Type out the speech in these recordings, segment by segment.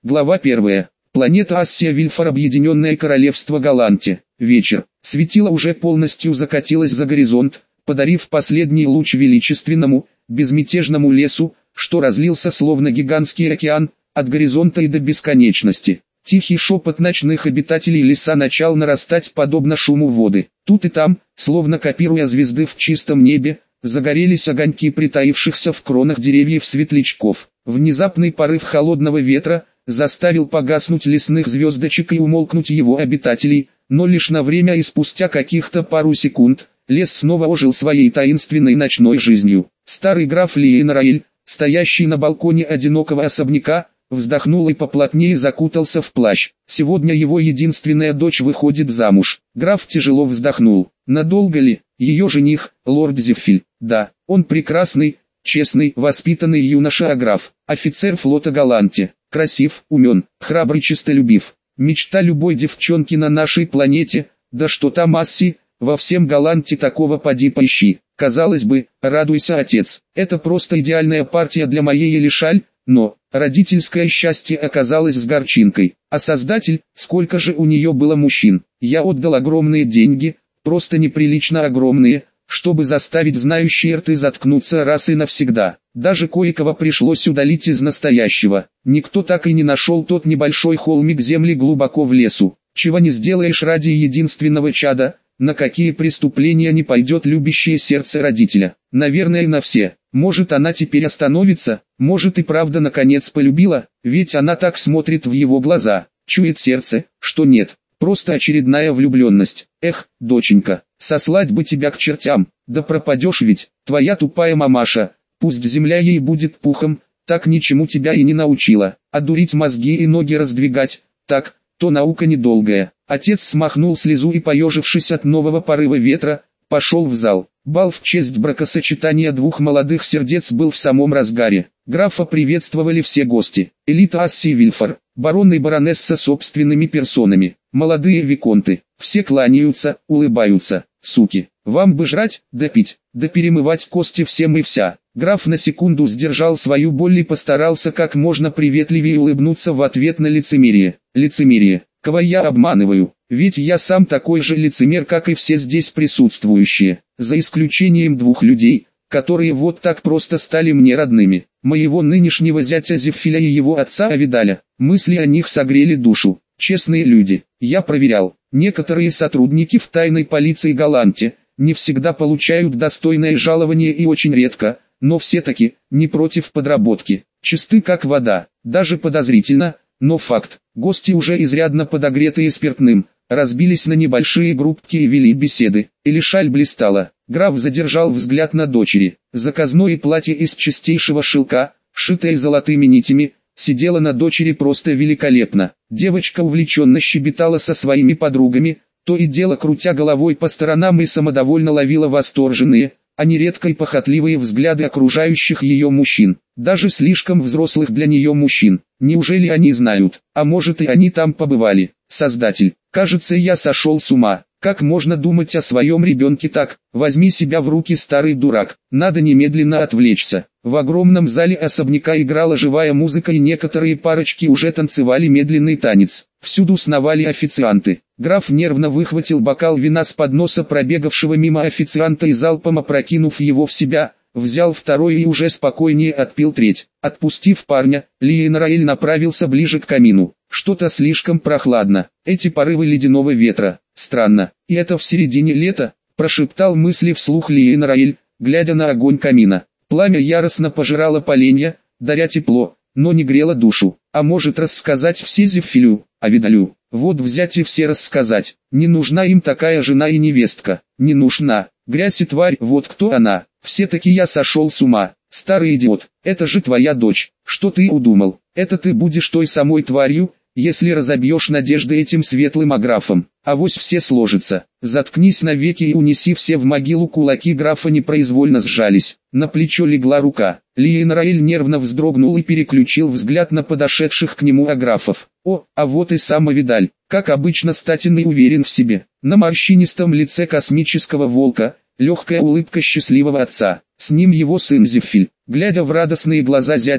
Глава 1. Планета Ассия Вильфор, Объединенное Королевство Галанти. Вечер. Светило уже полностью закатилось за горизонт, подарив последний луч величественному, безмятежному лесу, что разлился словно гигантский океан, от горизонта и до бесконечности. Тихий шепот ночных обитателей леса начал нарастать подобно шуму воды. Тут и там, словно копируя звезды в чистом небе, загорелись огоньки притаившихся в кронах деревьев светлячков. Внезапный порыв холодного ветра заставил погаснуть лесных звездочек и умолкнуть его обитателей, но лишь на время, и спустя каких-то пару секунд, лес снова ожил своей таинственной ночной жизнью. Старый граф Лиенраэль, стоящий на балконе одинокого особняка, вздохнул и поплотнее закутался в плащ. Сегодня его единственная дочь выходит замуж. Граф тяжело вздохнул. Надолго ли? Ее жених, лорд Зеффиль. Да, он прекрасный, честный, воспитанный юноша, а граф, офицер флота Галанти. Красив, умен, храбрый, честолюбив. Мечта любой девчонки на нашей планете, да что там Асси, во всем Галанти такого поди поищи. Казалось бы, радуйся, отец, это просто идеальная партия для моей Элишаль, но родительское счастье оказалось с горчинкой. А создатель, сколько же у нее было мужчин. Я отдал огромные деньги, просто неприлично огромные, чтобы заставить знающие рты заткнуться раз и навсегда. Даже кое-кого пришлось удалить из настоящего. Никто так и не нашел тот небольшой холмик земли глубоко в лесу. Чего не сделаешь ради единственного чада, на какие преступления не пойдет любящее сердце родителя. Наверное, на все. Может, она теперь остановится, может и правда наконец полюбила, ведь она так смотрит в его глаза. Чует сердце, что нет, просто очередная влюбленность. Эх, доченька, сослать бы тебя к чертям, да пропадешь ведь, твоя тупая мамаша, пусть земля ей будет пухом, так ничему тебя и не научила, а дурить мозги и ноги раздвигать, так, то наука недолгая. Отец смахнул слезу и, поежившись от нового порыва ветра, пошел в зал. Бал в честь бракосочетания двух молодых сердец был в самом разгаре. Графа приветствовали все гости. Элита Ассии Вильфор, барон и баронесса собственными персонами, молодые виконты. Все кланяются, улыбаются. Суки, вам бы жрать, да пить, да перемывать кости всем и вся. Граф на секунду сдержал свою боль и постарался как можно приветливее улыбнуться в ответ на лицемерие. Лицемерие, кого я обманываю, ведь я сам такой же лицемер, как и все здесь присутствующие, за исключением двух людей, которые вот так просто стали мне родными, моего нынешнего зятя Зеффиля и его отца Авидаля. Мысли о них согрели душу. Честные люди, я проверял, некоторые сотрудники в тайной полиции Галанти не всегда получают достойное жалование и очень редко, но все-таки не против подработки, чисты как вода, даже подозрительно, но факт. Гости, уже изрядно подогретые спиртным, разбились на небольшие группки и вели беседы. Элишаль блистала. Граф задержал взгляд на дочери. Заказное платье из чистейшего шелка, шитое золотыми нитями, сидело на дочери просто великолепно. Девочка увлеченно щебетала со своими подругами, то и дело крутя головой по сторонам и самодовольно ловила восторженные, а нередко и похотливые взгляды окружающих ее мужчин, даже слишком взрослых для нее мужчин. Неужели они знают, а может и они там побывали? Создатель, кажется, я сошел с ума. Как можно думать о своем ребенке так? Возьми себя в руки, старый дурак, надо немедленно отвлечься. В огромном зале особняка играла живая музыка, и некоторые парочки уже танцевали медленный танец. Всюду сновали официанты. Граф нервно выхватил бокал вина с подноса пробегавшего мимо официанта и, залпом опрокинув его в себя, взял второй и уже спокойнее отпил треть. Отпустив парня, Лиенраэль направился ближе к камину. Что-то слишком прохладно, эти порывы ледяного ветра, странно, и это в середине лета, прошептал мысли вслух Лиенраэль, глядя на огонь камина. Пламя яростно пожирало поленья, даря тепло, но не грело душу. А может, рассказать все Зеффилю, Авидалю? Вот взять и все рассказать. Не нужна им такая жена и невестка. Не нужна. Грязь и тварь, вот кто она. Все-таки я сошел с ума. Старый идиот, это же твоя дочь. Что ты удумал? Это ты будешь той самой тварью, если разобьешь надежды этим светлым аграфом. Авось все сложится. Заткнись навеки и унеси все в могилу. Кулаки графа непроизвольно сжались. На плечо легла рука. Лиенраэль нервно вздрогнул и переключил взгляд на подошедших к нему аграфов. О, а вот и сам Авидаль, как обычно статен и уверен в себе. На морщинистом лице космического волка легкая улыбка счастливого отца. С ним его сын Зеффиль. Глядя в радостные глаза зятю,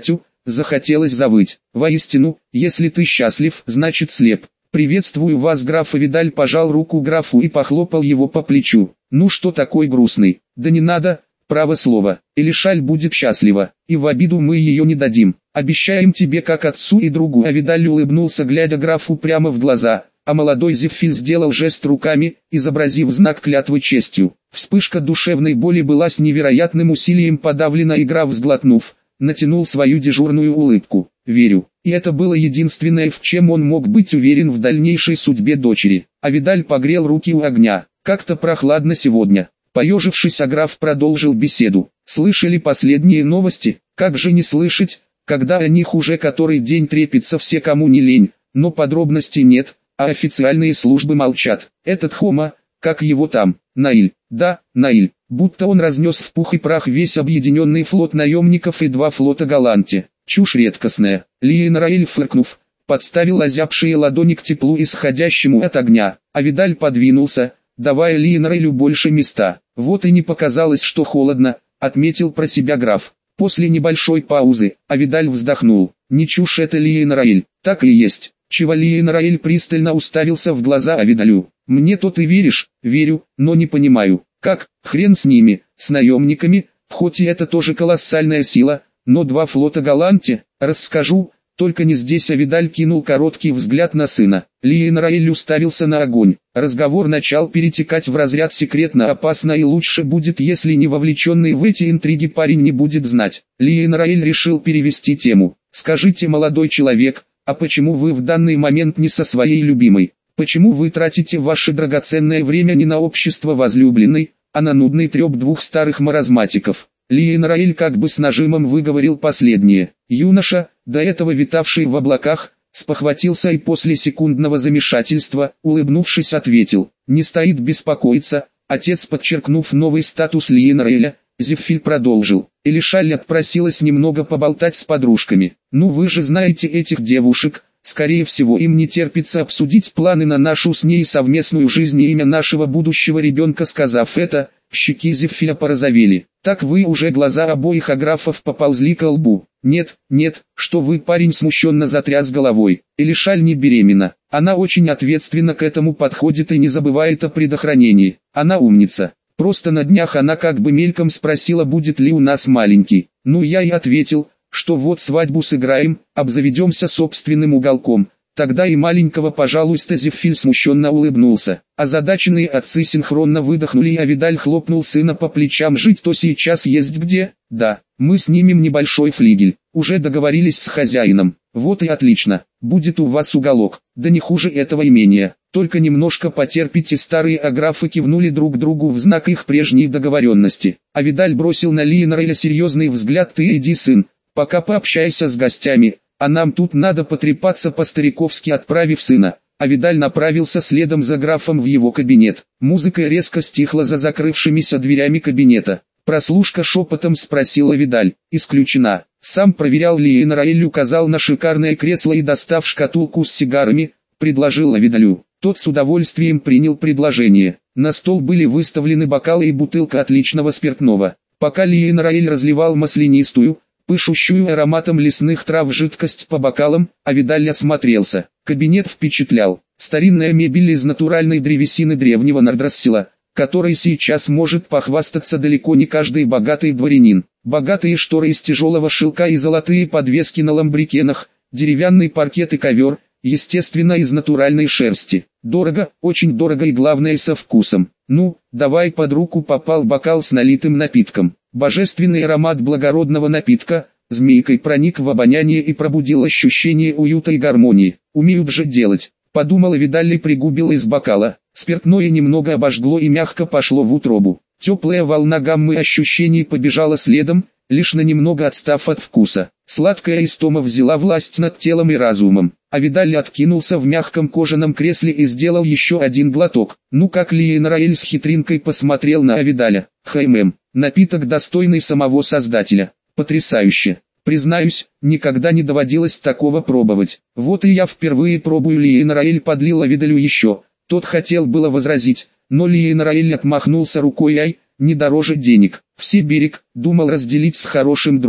захотелось завыть. Воистину, если ты счастлив, значит слеп. «Приветствую вас, граф». Авидаль пожал руку графу и похлопал его по плечу. «Ну что такой грустный?» «Да не надо, право слово. Элишаль будет счастлива, и в обиду мы ее не дадим. Обещаем тебе как отцу и другу». Авидаль улыбнулся, глядя графу прямо в глаза, а молодой Зефиль сделал жест руками, изобразив знак клятвы честью. Вспышка душевной боли была с невероятным усилием подавлена, и граф, сглотнув, натянул свою дежурную улыбку. «Верю». И это было единственное, в чем он мог быть уверен в дальнейшей судьбе дочери. Авидаль погрел руки у огня. «Как-то прохладно сегодня». Поежившись, граф продолжил беседу. «Слышали последние новости? Как же не слышать, когда о них уже который день трепится все, кому не лень, но подробностей нет, а официальные службы молчат. Этот Хома, как его там, Наиль, да, Наиль, будто он разнес в пух и прах весь объединенный флот наемников и 2 флота Галанти. Чушь редкостная». Лиенраэль, фыркнув, подставил озябшие ладони к теплу, исходящему от огня. Авидаль подвинулся, давая Лиенраэлю больше места. «Вот и не показалось, что холодно», — отметил про себя граф. После небольшой паузы, Авидаль вздохнул. «Не чушь это, Лиенраэль». «Так и есть». Чего? Лиенраэль пристально уставился в глаза Авидалю. «Мне-то ты веришь?» «Верю, но не понимаю, как, хрен с ними, с наемниками, хоть и это тоже колоссальная сила, но 2 флота Галанти, расскажу, только не здесь». Авидаль кинул короткий взгляд на сына. Лиенраэль уставился на огонь. Разговор начал перетекать в разряд секретно опасно, и лучше будет, если не вовлеченный в эти интриги парень не будет знать. Лиенраэль решил перевести тему. «Скажите, молодой человек, а почему вы в данный момент не со своей любимой? Почему вы тратите ваше драгоценное время не на общество возлюбленной, а на нудный треп 2 старых маразматиков?» Лиенраэль как бы с нажимом выговорил последнее. Юноша, до этого витавший в облаках, спохватился и после секундного замешательства, улыбнувшись, ответил: «Не стоит беспокоиться». Отец, подчеркнув новый статус Лиенраэля, Зефиль продолжил: «Элишаль отпросилась немного поболтать с подружками. Ну вы же знаете этих девушек, скорее всего им не терпится обсудить планы на нашу с ней совместную жизнь и имя нашего будущего ребенка». Сказав это, щеки Зефиля порозовели. «Так вы уже?» Глаза обоих аграфов поползли к лбу. «Нет, нет, что вы!» Парень смущенно затряс головой. «Элишаль не беременна. Она очень ответственно к этому подходит и не забывает о предохранении. Она умница. Просто на днях она как бы мельком спросила, будет ли у нас маленький. Ну я и ответил, что вот свадьбу сыграем, обзаведемся собственным уголком. Тогда и маленького, пожалуйста». Зефиль смущенно улыбнулся. Озадаченные отцы синхронно выдохнули, и Авидаль хлопнул сына по плечам. «Жить-то сейчас есть где?» «Да, мы снимем небольшой флигель. Уже договорились с хозяином». «Вот и отлично. Будет у вас уголок. Да не хуже этого имения. Только немножко потерпите». Старые аграфы кивнули друг другу в знак их прежней договоренности. Авидаль бросил на Лиенраэля серьезный взгляд. «Ты иди, сын, пока пообщайся с гостями, а нам тут надо потрепаться по-стариковски». Отправив сына, Авидаль направился следом за графом в его кабинет. Музыка резко стихла за закрывшимися дверями кабинета. Прослушка шепотом спросила Авидаль. «Исключена». Сам проверял. Лиенраэль указал на шикарное кресло и, достав шкатулку с сигарами, предложил Авидалю. Тот с удовольствием принял предложение. На стол были выставлены бокалы и бутылка отличного спиртного. Пока Лиенраэль разливал маслянистую, пышущую ароматом лесных трав жидкость по бокалам, Авидаль осмотрелся. Кабинет впечатлял. Старинная мебель из натуральной древесины древнего Нордрассила, которой сейчас может похвастаться далеко не каждый богатый дворянин. Богатые шторы из тяжелого шелка и золотые подвески на ламбрикенах, деревянный паркет и ковер, естественно из натуральной шерсти. Дорого, очень дорого и главное со вкусом. «Ну, давай». Под руку попал бокал с налитым напитком. Божественный аромат благородного напитка змейкой проник в обоняние и пробудил ощущение уюта и гармонии. «Умеют же делать», — подумал Авидаль и пригубил из бокала. Спиртное немного обожгло и мягко пошло в утробу. Теплая волна гаммы ощущений побежала следом, лишь на немного отстав от вкуса. Сладкая истома взяла власть над телом и разумом. Авидаль откинулся в мягком кожаном кресле и сделал еще один глоток. «Ну как?» Лиенраэль с хитринкой посмотрел на Авидаля. «Хаймем, напиток достойный самого создателя. Потрясающе. Признаюсь, никогда не доводилось такого пробовать. Вот и я впервые пробую». Лиенраэль подлил Авидалю еще. Тот хотел было возразить, но Лиенраэль отмахнулся рукой. «Ай, не дороже денег. Все берег, думал разделить с хорошим другом».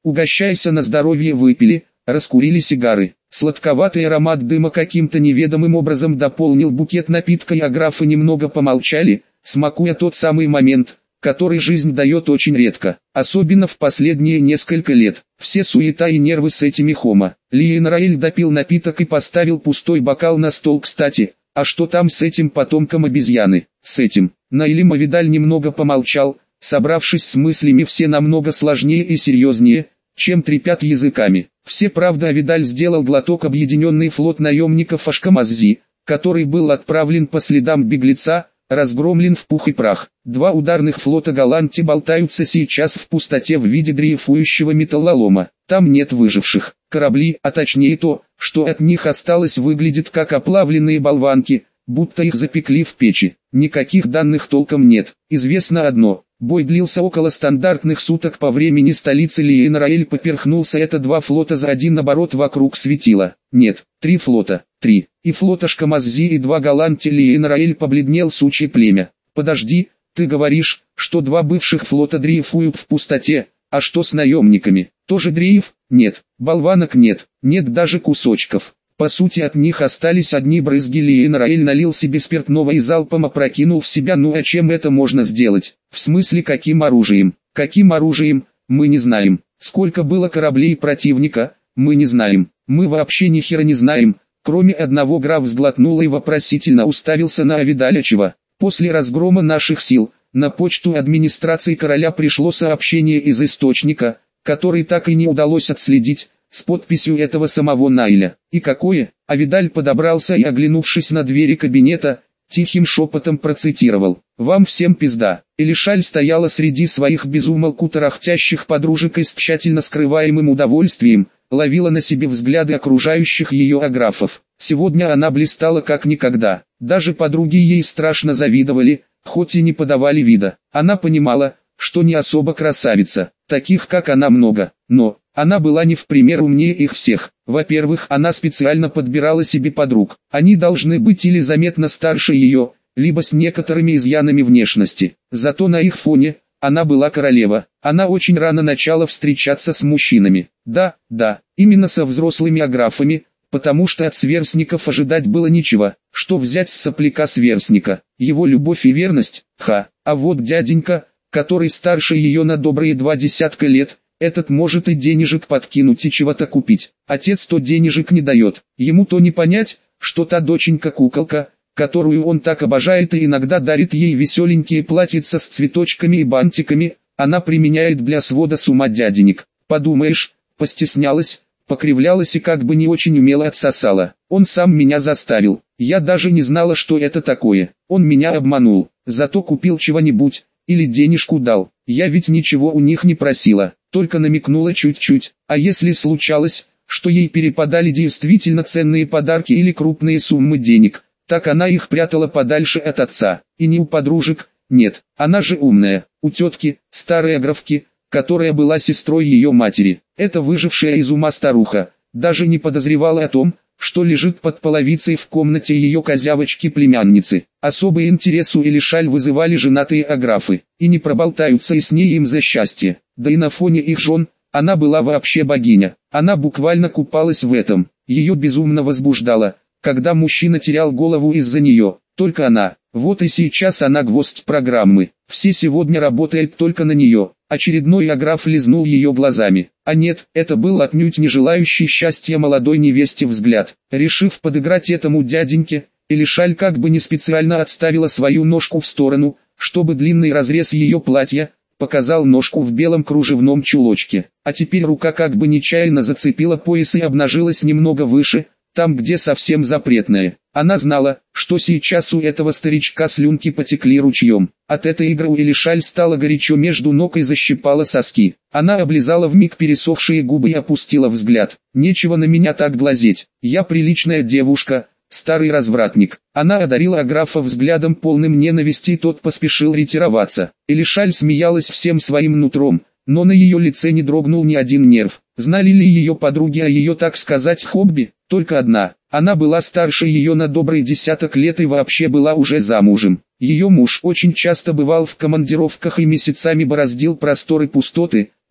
угощайся на здоровье, выпили, раскурили сигары. Сладковатый аромат дыма каким-то неведомым образом дополнил букет напитка, и аграфы немного помолчали, смакуя тот самый момент, который жизнь дает очень редко, особенно в последние несколько лет. Все суета и нервы с этими хома. Лиенраэль допил напиток и поставил пустой бокал на стол. Кстати, а что там с этим потомком обезьяны? С этим. Наилем Авидаль немного помолчал, собравшись с мыслями. Все намного сложнее и серьезнее, чем трепят языками. Все, правда. Авидаль сделал глоток. Объединенный флот наемников Ашкамаззи, который был отправлен по следам беглеца, разгромлен в пух и прах. Два ударных флота Галанти болтаются сейчас в пустоте в виде дрейфующего металлолома. Там нет выживших. Корабли, а точнее то, что от них осталось, выглядит как оплавленные болванки, будто их запекли в печи. Никаких данных толком нет. Известно одно: бой длился около стандартных суток по времени столицы. Лиенраэль поперхнулся. Это два флота за один оборот вокруг светила. Нет, три флота. Три. И флот Ашкамаззи, и два Галанти. Лиенраэль побледнел. Сучье племя. Подожди, ты говоришь, что два бывших флота дрейфуют в пустоте, а что с наемниками? Тоже дрейф? Нет, болванок нет, нет даже кусочков. По сути, от них остались одни брызги. Лиенраэль налил себе спиртного и залпом опрокинул в себя. Ну а чем это можно сделать? В смысле, каким оружием? Каким оружием? Мы не знаем. Сколько было кораблей противника? Мы не знаем. Мы вообще ни хера не знаем. Кроме одного. Граф сглотнул и вопросительно уставился на Авидаля. Чего? После разгрома наших сил, на почту администрации короля пришло сообщение из источника, который так и не удалось отследить, с подписью этого самого Найля. И какое? Авидаль подобрался и, оглянувшись на двери кабинета, тихим шепотом процитировал: «Вам всем пизда». Элишаль стояла среди своих безумолку тарахтящих подружек и с тщательно скрываемым удовольствием ловила на себе взгляды окружающих ее аграфов. Сегодня она блистала как никогда. Даже подруги ей страшно завидовали, хоть и не подавали вида. Она понимала, что не особо красавица, таких как она много, но она была не в пример умнее их всех. Во-первых, она специально подбирала себе подруг. Они должны быть или заметно старше ее, либо с некоторыми изъянами внешности. Зато на их фоне она была королева. Она очень рано начала встречаться с мужчинами. Да, именно со взрослыми аграфами, потому что от сверстников ожидать было нечего. Что взять с сопляка-сверстника? Его любовь и верность? А вот дяденька, который старше ее на добрые 20 лет, этот может и денежек подкинуть и чего-то купить. Отец то денежек не дает, ему то не понять, что та доченька-куколка, которую он так обожает и иногда дарит ей веселенькие платьица с цветочками и бантиками, она применяет для свода с ума дяденек. Подумаешь, постеснялась, покривлялась и как бы не очень умело отсосала. Он сам меня заставил, я даже не знала, что это такое. Он меня обманул, зато купил чего-нибудь, или денежку дал. Я ведь ничего у них не просила, только намекнула чуть-чуть. А если случалось, что ей перепадали действительно ценные подарки или крупные суммы денег, так она их прятала подальше от отца. И не у подружек, нет, она же умная, у тетки, старой аграфки, которая была сестрой ее матери. Эта выжившая из ума старуха даже не подозревала о том, что лежит под половицей в комнате ее козявочки-племянницы. Особый интерес у Элишаль вызывали женатые аграфы, и не проболтаются и с ней им за счастье. Да и на фоне их жен, она была вообще богиня. Она буквально купалась в этом. Ее безумно возбуждало, когда мужчина терял голову из-за нее. Только она. Вот и сейчас она гвоздь программы. Все сегодня работают только на нее. Очередной аграф лизнул ее глазами. А нет, это был отнюдь не желающий счастья молодой невесте взгляд. Решив подыграть этому дяденьке, Элишаль как бы не специально отставила свою ножку в сторону, чтобы длинный разрез ее платья показал ножку в белом кружевном чулочке. А теперь рука как бы нечаянно зацепила пояс и обнажилась немного выше, там где совсем запретное. Она знала, что сейчас у этого старичка слюнки потекли ручьем. От этой игры у Элишаль стало горячо между ног и защипала соски. Она облизала вмиг пересохшие губы и опустила взгляд. «Нечего на меня так глазеть, я приличная девушка, старый развратник». Она одарила аграфа взглядом полным ненависти, и тот поспешил ретироваться. Элишаль смеялась всем своим нутром, но на ее лице не дрогнул ни один нерв. Знали ли ее подруги о ее, так сказать, хобби? Только одна. Она была старше ее на добрый 10 лет и вообще была уже замужем. Ее муж очень часто бывал в командировках и месяцами бороздил просторы пустоты,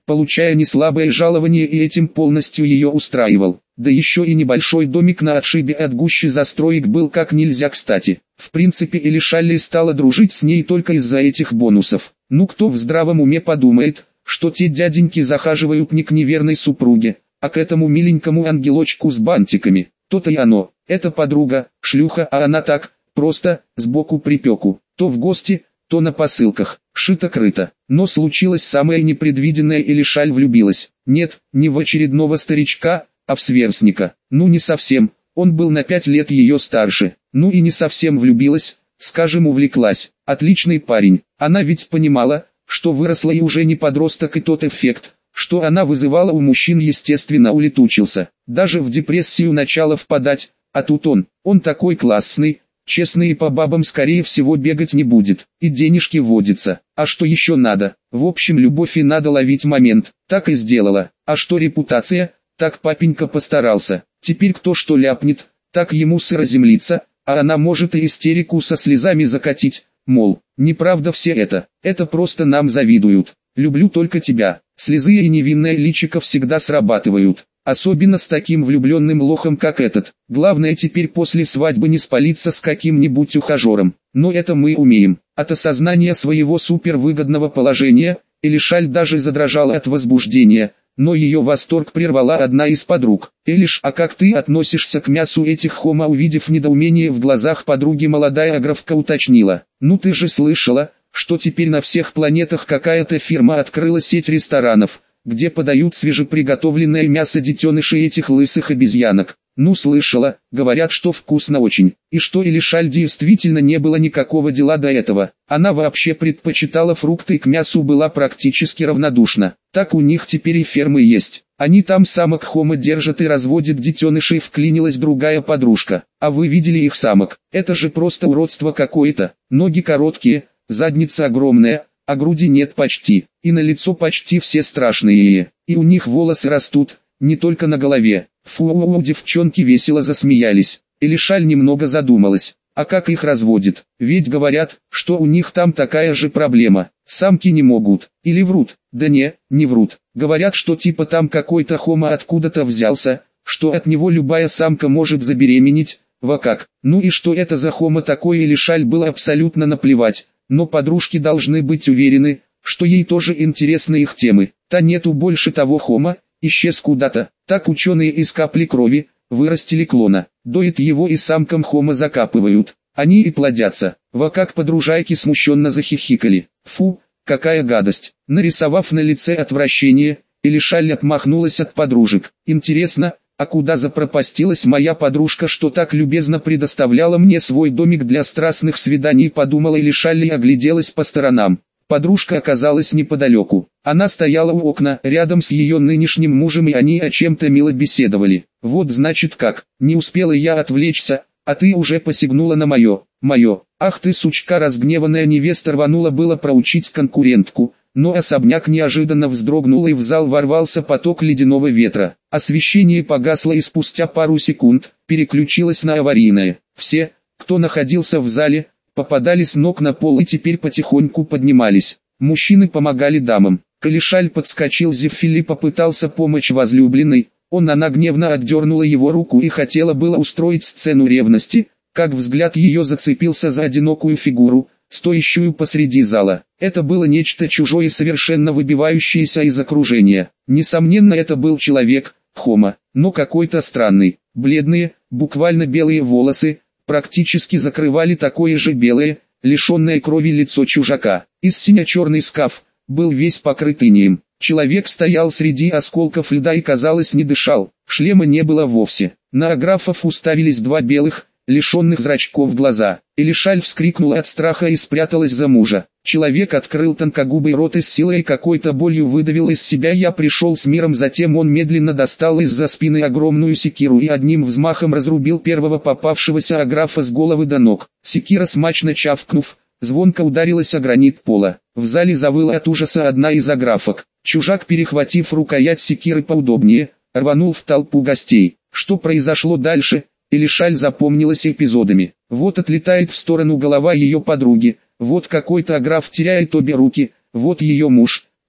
получая неслабое жалование, и этим полностью ее устраивал. Да еще и небольшой домик на отшибе от гущи застроек был как нельзя кстати. В принципе, Элишалли стала дружить с ней только из-за этих бонусов. Ну кто в здравом уме подумает, что те дяденьки захаживают не к неверной супруге, а к этому миленькому ангелочку с бантиками. То-то и оно, это подруга, шлюха, а она так, просто, сбоку припеку, то в гости, то на посылках, шито-крыто. Но случилось самое непредвиденное, и Элишаль влюбилась. Нет, не в очередного старичка, а в сверстника. Ну не совсем, он был на 5 лет ее старше. Ну и не совсем влюбилась, скажем, увлеклась. Отличный парень, она ведь понимала, что выросла и уже не подросток, и тот эффект, что она вызывала у мужчин, естественно улетучился. Даже в депрессию начала впадать, а тут он такой классный, честный и по бабам скорее всего бегать не будет, и денежки водится. А что еще надо? В общем, любовь, и надо ловить момент. Так и сделала. А что репутация? Так папенька постарался. Теперь кто что ляпнет, так ему сыро землица, а она может и истерику со слезами закатить, мол, неправда все это просто нам завидуют. Люблю только тебя. Слезы и невинное личико всегда срабатывают. Особенно с таким влюбленным лохом, как этот. Главное теперь после свадьбы не спалиться с каким-нибудь ухажером. Но это мы умеем. От осознания своего супервыгодного положения, Элишаль даже задрожала от возбуждения, но ее восторг прервала одна из подруг. «Элиш, а как ты относишься к мясу этих хомо?» Увидев недоумение в глазах подруги, молодая аграфка уточнила. «Ну ты же слышала, что теперь на всех планетах какая-то фирма открыла сеть ресторанов, где подают свежеприготовленное мясо детенышей этих лысых обезьянок». «Ну слышала, говорят, что вкусно очень». И что Элишаль действительно не было никакого дела до этого. Она вообще предпочитала фрукты и к мясу была практически равнодушна. Так у них теперь и фермы есть. Они там самок хомо держат и разводят детенышей, вклинилась другая подружка. А вы видели их самок? Это же просто уродство какое-то. Ноги короткие, задница огромная, а груди нет почти. И на лицо почти все страшные. И у них волосы растут, не только на голове. Фу, девчонки весело засмеялись. Элишаль немного задумалась. А как их разводят? Ведь говорят, что у них там такая же проблема. Самки не могут. Или врут? Да не врут. Говорят, что типа там какой-то хомо откуда-то взялся, что от него любая самка может забеременеть. Во как? Ну и что это за хомо такое? Элишаль было абсолютно наплевать. Но подружки должны быть уверены, что ей тоже интересны их темы. Та нету больше того хомо, исчез куда-то. Так ученые из капли крови вырастили клона, доят его и самкам хомо закапывают. Они и плодятся. Во как подружайки смущенно захихикали. Фу, какая гадость. Нарисовав на лице отвращение, Элишаль отмахнулась от подружек. Интересно, а куда запропастилась моя подружка, что так любезно предоставляла мне свой домик для страстных свиданий? Подумала Элишаль и огляделась по сторонам. Подружка оказалась неподалеку. Она стояла у окна, рядом с ее нынешним мужем, и они о чем-то мило беседовали. Вот значит как, не успела я отвлечься, а ты уже посягнула на мое. Ах ты сучка! Разгневанная невеста рванула было проучить конкурентку, но особняк неожиданно вздрогнул, и в зал ворвался поток ледяного ветра. Освещение погасло, и спустя пару секунд переключилось на аварийное. Все, кто находился в зале, попадали с ног на пол и теперь потихоньку поднимались. Мужчины помогали дамам. Элишаль подскочил, Зефили попытался помочь возлюбленной. Она гневно отдернула его руку и хотела было устроить сцену ревности, как взгляд ее зацепился за одинокую фигуру, стоящую посреди зала. Это было нечто чужое, совершенно выбивающееся из окружения. Несомненно, это был человек, хомо, но какой-то странный. Бледные, буквально белые волосы практически закрывали такое же белое, лишенное крови лицо чужака. Из сине-черный скаф был весь покрыт инеем. Человек стоял среди осколков льда и, казалось, не дышал. Шлема не было вовсе. На аграфов уставились два белых, лишенных зрачков глаза. Элишаль вскрикнула от страха и спряталась за мужа. Человек открыл тонкогубый рот и с силой какой-то болью выдавил из себя: «Я пришел с миром». Затем он медленно достал из-за спины огромную секиру и одним взмахом разрубил первого попавшегося аграфа с головы до ног. Секира, смачно чавкнув, звонко ударилась о гранит пола. В зале завыла от ужаса одна из аграфок. Чужак, перехватив рукоять секиры поудобнее, рванул в толпу гостей. Что произошло дальше, Элишаль запомнилась эпизодами. Вот отлетает в сторону голова ее подруги, вот какой-то аграф теряет обе руки, вот ее муж,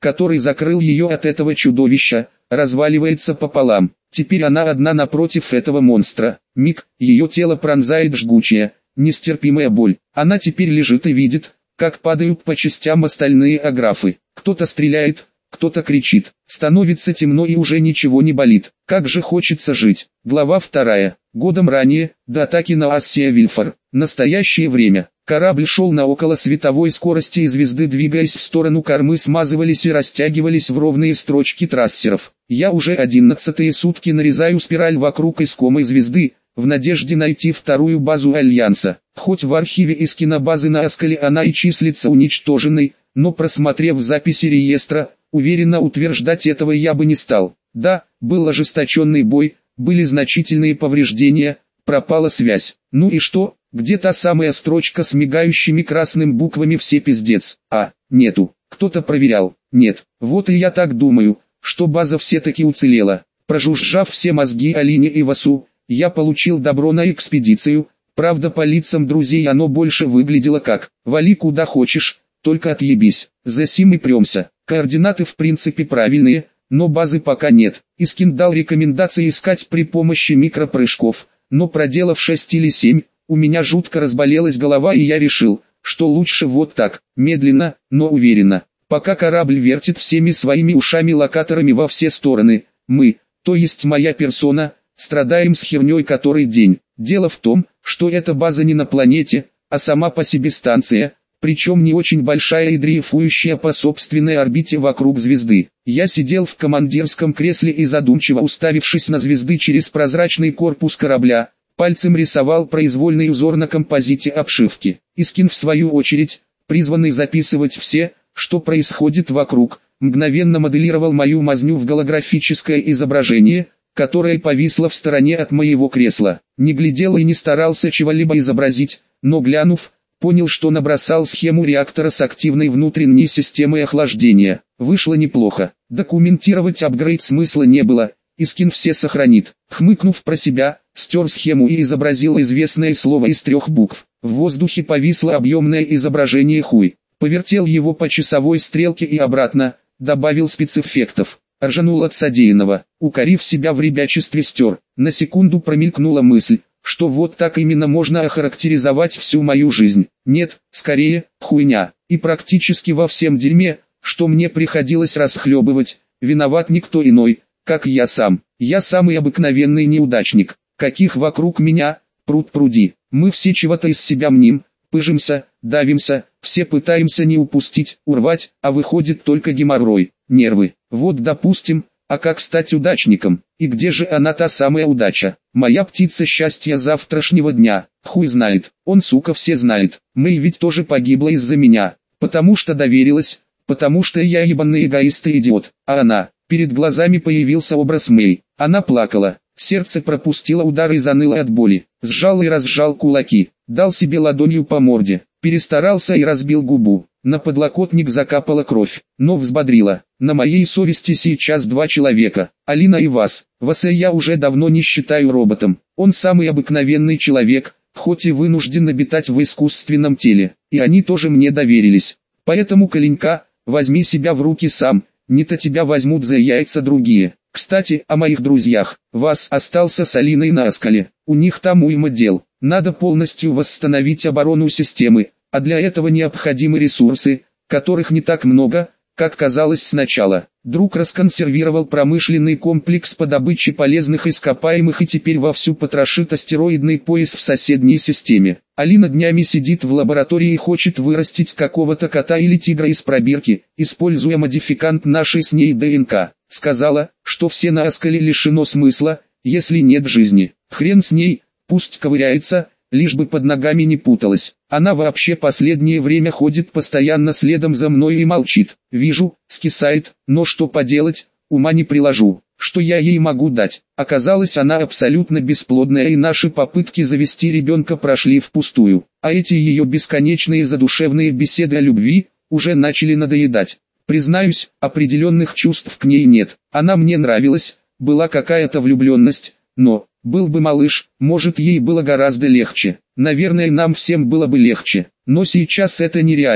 который закрыл ее от этого чудовища, разваливается пополам. Теперь она одна напротив этого монстра. Миг, ее тело пронзает жгучая, нестерпимая боль. Она теперь лежит и видит, как падают по частям остальные аграфы. Кто-то стреляет, кто-то кричит. Становится темно и уже ничего не болит. Как же хочется жить. Глава 2. Годом ранее, до атаки на Ассия-Вильфор. Настоящее время. Корабль шел на околосветовой скорости и звезды, двигаясь в сторону кормы, смазывались и растягивались в ровные строчки трассеров. Я уже 11-е сутки нарезаю спираль вокруг искомой звезды, в надежде найти вторую базу Альянса. Хоть в архиве из кинобазы на Аскале она и числится уничтоженной, но просмотрев записи реестра, уверенно утверждать этого я бы не стал. Да, был ожесточенный бой, были значительные повреждения, пропала связь. Ну и что? Где та самая строчка с мигающими красным буквами «Все пиздец»? Нету. Кто-то проверял? Нет. Вот и я так думаю, что база все-таки уцелела. Прожужжав все мозги Алине и Васу, я получил добро на экспедицию. Правда, по лицам друзей оно больше выглядело как: «Вали куда хочешь, только отъебись». Засим и премся. Координаты в принципе правильные, но базы пока нет. Искин дал рекомендации искать при помощи микропрыжков, но проделав 6 или 7, у меня жутко разболелась голова, и я решил, что лучше вот так, медленно, но уверенно. Пока корабль вертит всеми своими ушами-локаторами во все стороны, мы, то есть моя персона, страдаем с херней который день. Дело в том, что эта база не на планете, а сама по себе станция, причем не очень большая и дрейфующая по собственной орбите вокруг звезды. Я сидел в командирском кресле и, задумчиво уставившись на звезды через прозрачный корпус корабля, пальцем рисовал произвольный узор на композите обшивки. Искин, в свою очередь, призванный записывать все, что происходит вокруг, мгновенно моделировал мою мазню в голографическое изображение, которое повисло в стороне от моего кресла. Не глядел и не старался чего-либо изобразить, но глянув, понял, что набросал схему реактора с активной внутренней системой охлаждения. Вышло неплохо. Документировать апгрейд смысла не было, Искин все сохранит. Хмыкнув про себя, стер схему и изобразил известное слово из 3 букв. В воздухе повисло объемное изображение хуй. Повертел его по часовой стрелке и обратно, добавил спецэффектов. Ржанул от содеянного. Укорив себя в ребячестве, стер. На секунду промелькнула мысль, что вот так именно можно охарактеризовать всю мою жизнь. Нет, скорее, хуйня. И практически во всем дерьме, что мне приходилось расхлебывать, виноват никто иной, как я сам. Я самый обыкновенный неудачник, каких вокруг меня, пруд-пруди. Мы все чего-то из себя мним, пыжимся, давимся, все пытаемся не упустить, урвать, а выходит только геморрой, нервы. Вот допустим, а как стать удачником? И где же она, та самая удача? Моя птица счастья завтрашнего дня? Хуй знает, он, сука, все знает. Мэй ведь тоже погибла из-за меня, потому что доверилась, потому что я ебаный эгоист и идиот. А она, перед глазами появился образ Мэй. Она плакала, сердце пропустило удар и заныло от боли. Сжал и разжал кулаки, дал себе ладонью по морде, перестарался и разбил губу. На подлокотник закапала кровь, но взбодрила. На моей совести сейчас 2 человека, Алина и Вас. Васа я уже давно не считаю роботом. Он самый обыкновенный человек, хоть и вынужден обитать в искусственном теле. И они тоже мне доверились. Поэтому, Коленька, возьми себя в руки сам, не то тебя возьмут за яйца другие. Кстати, о моих друзьях. Вас остался с Алиной на Аскале. У них там уйма дел. Надо полностью восстановить оборону системы, а для этого необходимы ресурсы, которых не так много, как казалось сначала. Друг расконсервировал промышленный комплекс по добыче полезных ископаемых и теперь вовсю потрошит астероидный пояс в соседней системе. Алина днями сидит в лаборатории и хочет вырастить какого-то кота или тигра из пробирки, используя модификант нашей с ней ДНК. Сказала, что все на Аскале лишено смысла, если нет жизни. Хрен с ней, пусть ковыряется, лишь бы под ногами не путалась. Она вообще последнее время ходит постоянно следом за мной и молчит. Вижу, скисает, но что поделать, ума не приложу. Что я ей могу дать? Оказалось, она абсолютно бесплодная, и наши попытки завести ребенка прошли впустую. А эти ее бесконечные задушевные беседы о любви уже начали надоедать. Признаюсь, определенных чувств к ней нет. Она мне нравилась, была какая-то влюбленность, но... Был бы малыш, может, ей было гораздо легче. Наверное, нам всем было бы легче. Но сейчас это нереально.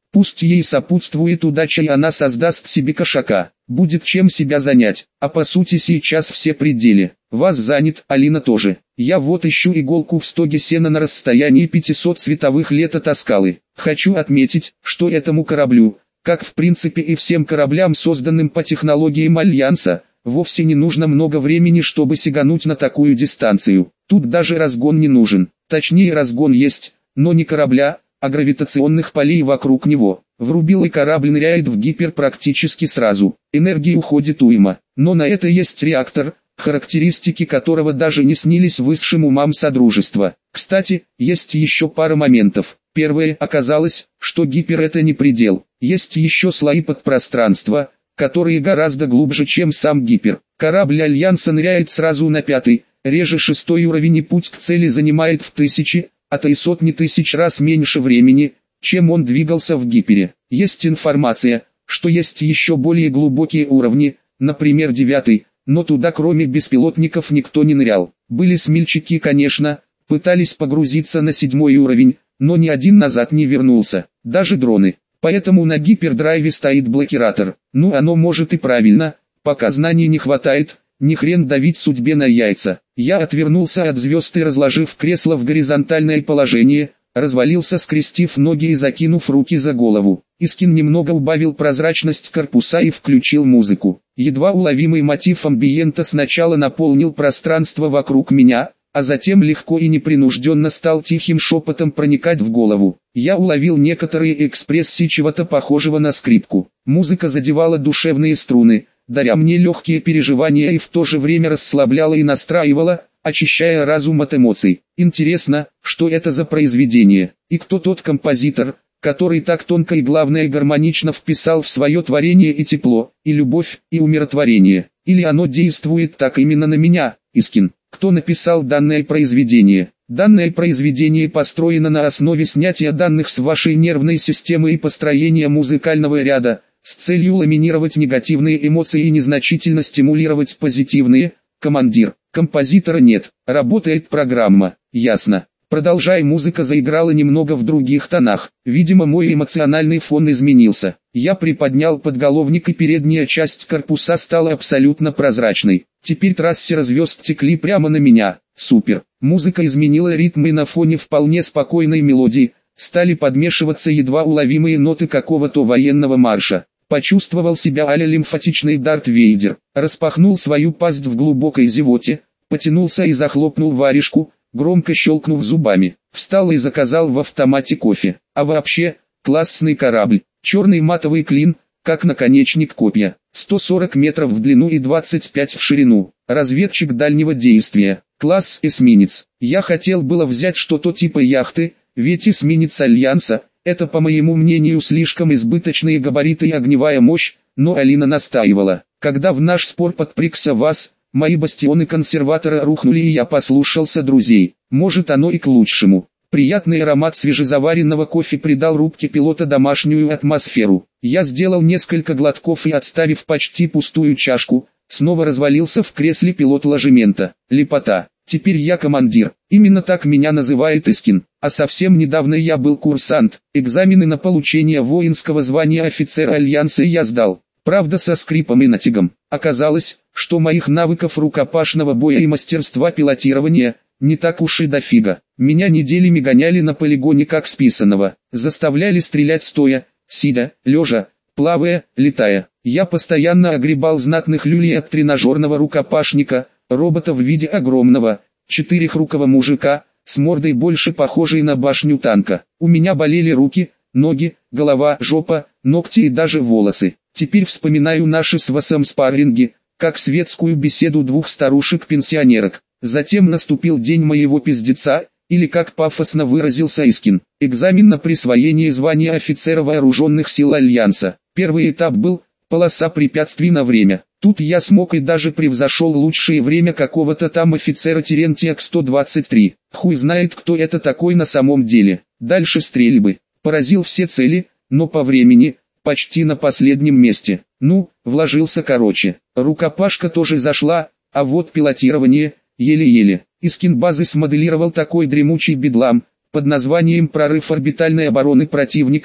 Пусть ей сопутствует удача и она создаст себе кошака. Будет чем себя занять, а по сути сейчас все пределы. Вас занят, Алина тоже. Я вот ищу иголку в стоге сена на расстоянии 500 световых лет от Аскалы. Хочу отметить, что этому кораблю, как в принципе и всем кораблям, созданным по технологиям Альянса, вовсе не нужно много времени, чтобы сигануть на такую дистанцию. Тут даже разгон не нужен. Точнее, разгон есть, но не корабля, а гравитационных полей вокруг него. Врубил и корабль ныряет в гипер практически сразу. Энергии уходит уйма, но на это есть реактор, характеристики которого даже не снились высшим умам Содружества. Кстати, есть еще пара моментов. Первое, оказалось, что гипер это не предел. Есть еще слои подпространства, которые гораздо глубже, чем сам гипер. Корабль Альянса ныряет сразу на 5-й, реже 6-й уровень, и путь к цели занимает в тысячи, а то и сотни тысяч раз меньше времени, чем он двигался в гипере. Есть информация, что есть еще более глубокие уровни, например 9-й, но туда кроме беспилотников никто не нырял. Были смельчаки, конечно, пытались погрузиться на 7-й уровень, но ни один назад не вернулся, даже дроны. Поэтому на гипердрайве стоит блокиратор. Ну, оно может и правильно, пока знаний не хватает, ни хрен давить судьбе на яйца. Я отвернулся от звезд и, разложив кресло в горизонтальное положение, развалился, скрестив ноги и закинув руки за голову. Искин немного убавил прозрачность корпуса и включил музыку. Едва уловимый мотив амбиента сначала наполнил пространство вокруг меня, а затем легко и непринужденно стал тихим шепотом проникать в голову. Я уловил некоторые экспрессии чего-то похожего на скрипку. Музыка задевала душевные струны, даря мне легкие переживания, и в то же время расслабляла и настраивала, очищая разум от эмоций. Интересно, что это за произведение, и кто тот композитор, который так тонко и, главное, гармонично вписал в свое творение и тепло, и любовь, и умиротворение. Или оно действует так именно на меня, Искин? Кто написал данное произведение? Данное произведение построено на основе снятия данных с вашей нервной системы и построения музыкального ряда, с целью ламинировать негативные эмоции и незначительно стимулировать позитивные. Командир, композитора нет, работает программа. Ясно. Продолжай. Музыка заиграла немного в других тонах. Видимо, мой эмоциональный фон изменился. Я приподнял подголовник, и передняя часть корпуса стала абсолютно прозрачной. Теперь трассеры звезд текли прямо на меня. Супер. Музыка изменила ритм, и на фоне вполне спокойной мелодии стали подмешиваться едва уловимые ноты какого-то военного марша. Почувствовал себя а-ля лимфатичный Дарт Вейдер. Распахнул свою пасть в глубокой зевоте, потянулся и захлопнул варежку, громко щелкнув зубами. Встал и заказал в автомате кофе. А вообще, классный корабль. Черный матовый клин, как наконечник копья. 140 метров в длину и 25 в ширину. Разведчик дальнего действия. Класс эсминец. Я хотел было взять что-то типа яхты, ведь эсминец Альянса — это, по моему мнению, слишком избыточные габариты и огневая мощь, но Алина настаивала. Когда в наш спор подпрягся ВАЗ, мои бастионы консерватора рухнули, и я послушался друзей. Может, оно и к лучшему. Приятный аромат свежезаваренного кофе придал рубке пилота домашнюю атмосферу. Я сделал несколько глотков и, отставив почти пустую чашку, снова развалился в кресле пилот ложемента. Лепота. Теперь я командир. Именно так меня называет Искин. А совсем недавно я был курсант. Экзамены на получение воинского звания офицера Альянса я сдал. Правда, со скрипом и натягом. Оказалось, что моих навыков рукопашного боя и мастерства пилотирования не так уж и дофига. Меня неделями гоняли на полигоне как списанного. Заставляли стрелять стоя, сидя, лежа, плавая, летая. Я постоянно огребал знатных люлей от тренажерного рукопашника, робота в виде огромного, четырехрукого мужика, с мордой больше похожей на башню танка. У меня болели руки, ноги, голова, жопа, ногти и даже волосы. Теперь вспоминаю наши с Васом спарринги, как светскую беседу двух старушек-пенсионерок. Затем наступил день моего пиздеца, или как пафосно выразился Искин, экзамен на присвоение звания офицера вооруженных сил Альянса. Первый этап был полоса препятствий на время. Тут я смог и даже превзошел лучшее время какого-то там офицера Терентия К-123. Хуй знает, кто это такой на самом деле. Дальше стрельбы. Поразил все цели, но по времени почти на последнем месте. Ну, вложился короче. Рукопашка тоже зашла, а вот пилотирование еле-еле. Искин базы смоделировал такой дремучий бедлам под названием «Прорыв орбитальной обороны противника»,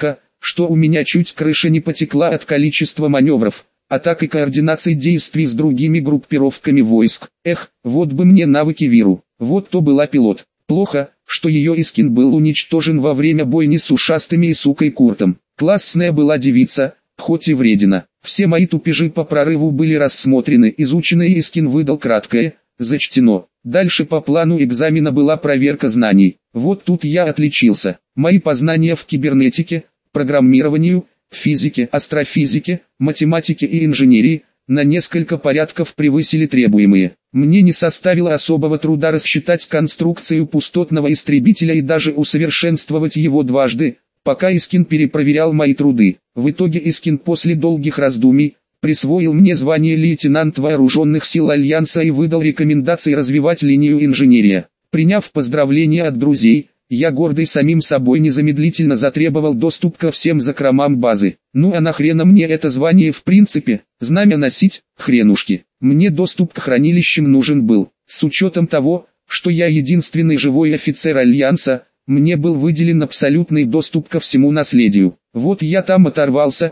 что у меня чуть крыша не потекла от количества маневров, атак и координации действий с другими группировками войск. Эх, вот бы мне навыки Виру, вот то была пилот. Плохо, что ее Искин был уничтожен во время бойни с ушастыми и сукой Куртом. Классная была девица, хоть и вредина. Все мои тупежи по прорыву были рассмотрены, изучены, и Искин выдал краткое, зачтено. Дальше по плану экзамена была проверка знаний. Вот тут я отличился. Мои познания в кибернетике, программированию, физике, астрофизике, математике и инженерии на несколько порядков превысили требуемые. Мне не составило особого труда рассчитать конструкцию пустотного истребителя и даже усовершенствовать его дважды, пока Искин перепроверял мои труды. В итоге Искин после долгих раздумий присвоил мне звание лейтенант вооруженных сил Альянса и выдал рекомендации развивать линию инженерия. Приняв поздравления от друзей, я гордый самим собой незамедлительно затребовал доступ ко всем закромам базы. Ну а нахрена мне это звание в принципе, знамя носить, хренушки. Мне доступ к хранилищам нужен был. С учетом того, что я единственный живой офицер Альянса, мне был выделен абсолютный доступ ко всему наследию. Вот я там оторвался,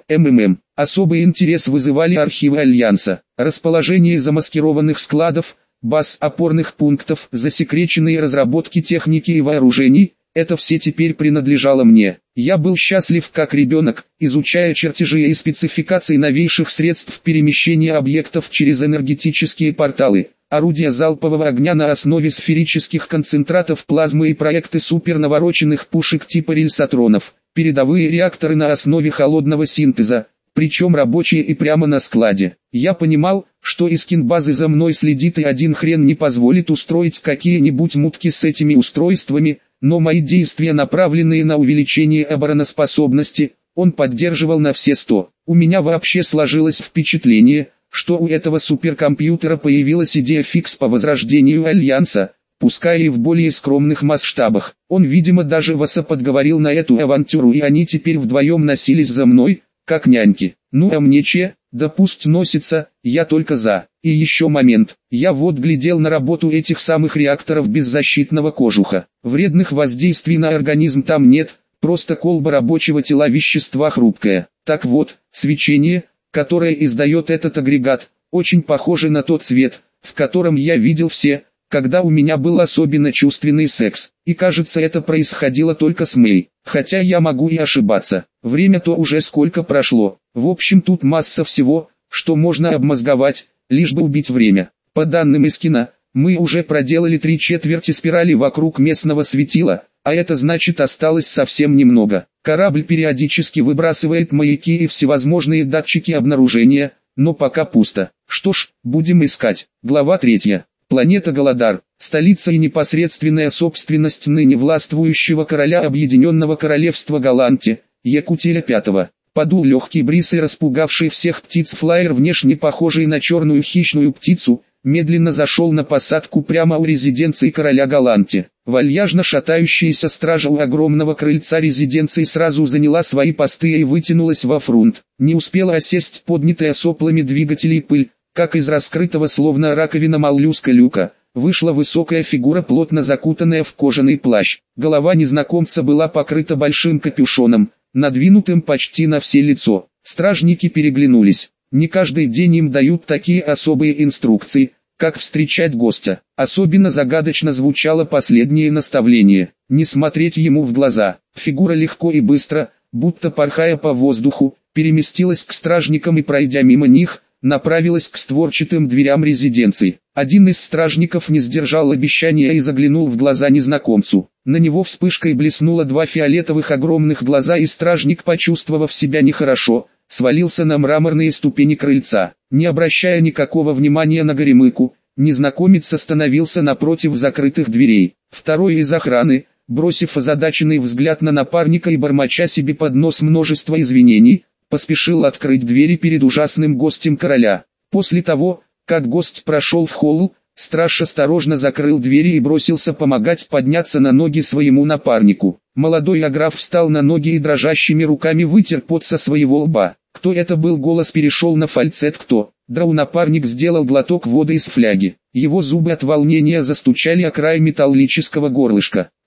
Особый интерес вызывали архивы Альянса, расположение замаскированных складов, баз, опорных пунктов, засекреченные разработки техники и вооружений, это все теперь принадлежало мне. Я был счастлив как ребенок, изучая чертежи и спецификации новейших средств перемещения объектов через энергетические порталы, орудия залпового огня на основе сферических концентратов плазмы и проекты супернавороченных пушек типа рельсотронов, передовые реакторы на основе холодного синтеза, причем рабочие и прямо на складе. Я понимал, что Искин базы за мной следит и один хрен не позволит устроить какие-нибудь мутки с этими устройствами, но мои действия, направленные на увеличение обороноспособности, он поддерживал на все 100. У меня вообще сложилось впечатление, что у этого суперкомпьютера появилась идея фикс по возрождению Альянса, пускай и в более скромных масштабах. Он, видимо, даже Васа подговорил на эту авантюру, и они теперь вдвоем носились за мной, как няньки. Ну а мне че, да пусть носится, я только за. И еще момент, я вот глядел на работу этих самых реакторов беззащитного кожуха. Вредных воздействий на организм там нет, просто колба рабочего тела вещества хрупкая. Так вот, свечение, которое издает этот агрегат, очень похоже на тот цвет, в котором я видел все, когда у меня был особенно чувственный секс. И кажется, это происходило только с Мэй, хотя я могу и ошибаться. Время-то уже сколько прошло. В общем, тут масса всего, что можно обмозговать, лишь бы убить время. По данным Искина, мы уже проделали 3/4 спирали вокруг местного светила, а это значит осталось совсем немного. Корабль периодически выбрасывает маяки и всевозможные датчики обнаружения, но пока пусто. Что ж, будем искать. Глава 3. Планета Голодар, столица и непосредственная собственность ныне властвующего короля Объединенного Королевства Галанти, Якутия 5. Подул легкий бриз, и распугавший всех птиц флайер, внешне похожий на черную хищную птицу, медленно зашел на посадку прямо у резиденции короля Галанти. Вальяжно шатающаяся стража у огромного крыльца резиденции сразу заняла свои посты и вытянулась во фрунт. Не успела осесть поднятая соплами двигателей пыль, как из раскрытого словно раковина моллюска люка вышла высокая фигура, плотно закутанная в кожаный плащ. Голова незнакомца была покрыта большим капюшоном, надвинутым почти на все лицо. Стражники переглянулись. Не каждый день им дают такие особые инструкции, как встречать гостя. Особенно загадочно звучало последнее наставление: не смотреть ему в глаза. Фигура легко и быстро, будто порхая по воздуху, переместилась к стражникам и, пройдя мимо них, направилась к створчатым дверям резиденции. Один из стражников не сдержал обещания и заглянул в глаза незнакомцу. На него вспышкой блеснуло 2 фиолетовых огромных глаза, и стражник, почувствовав себя нехорошо, свалился на мраморные ступени крыльца. Не обращая никакого внимания на горемыку, незнакомец остановился напротив закрытых дверей. Второй из охраны, бросив озадаченный взгляд на напарника и бормоча себе под нос множество извинений, поспешил открыть двери перед ужасным гостем короля. После того, как гость прошел в холл, страж осторожно закрыл двери и бросился помогать подняться на ноги своему напарнику. Молодой аграф встал на ноги и дрожащими руками вытер пот со своего лба. Кто это был? Голос перешел на фальцет. Кто? Драу. Напарник сделал глоток воды из фляги. Его зубы от волнения застучали о край металлического горлышка. Кто?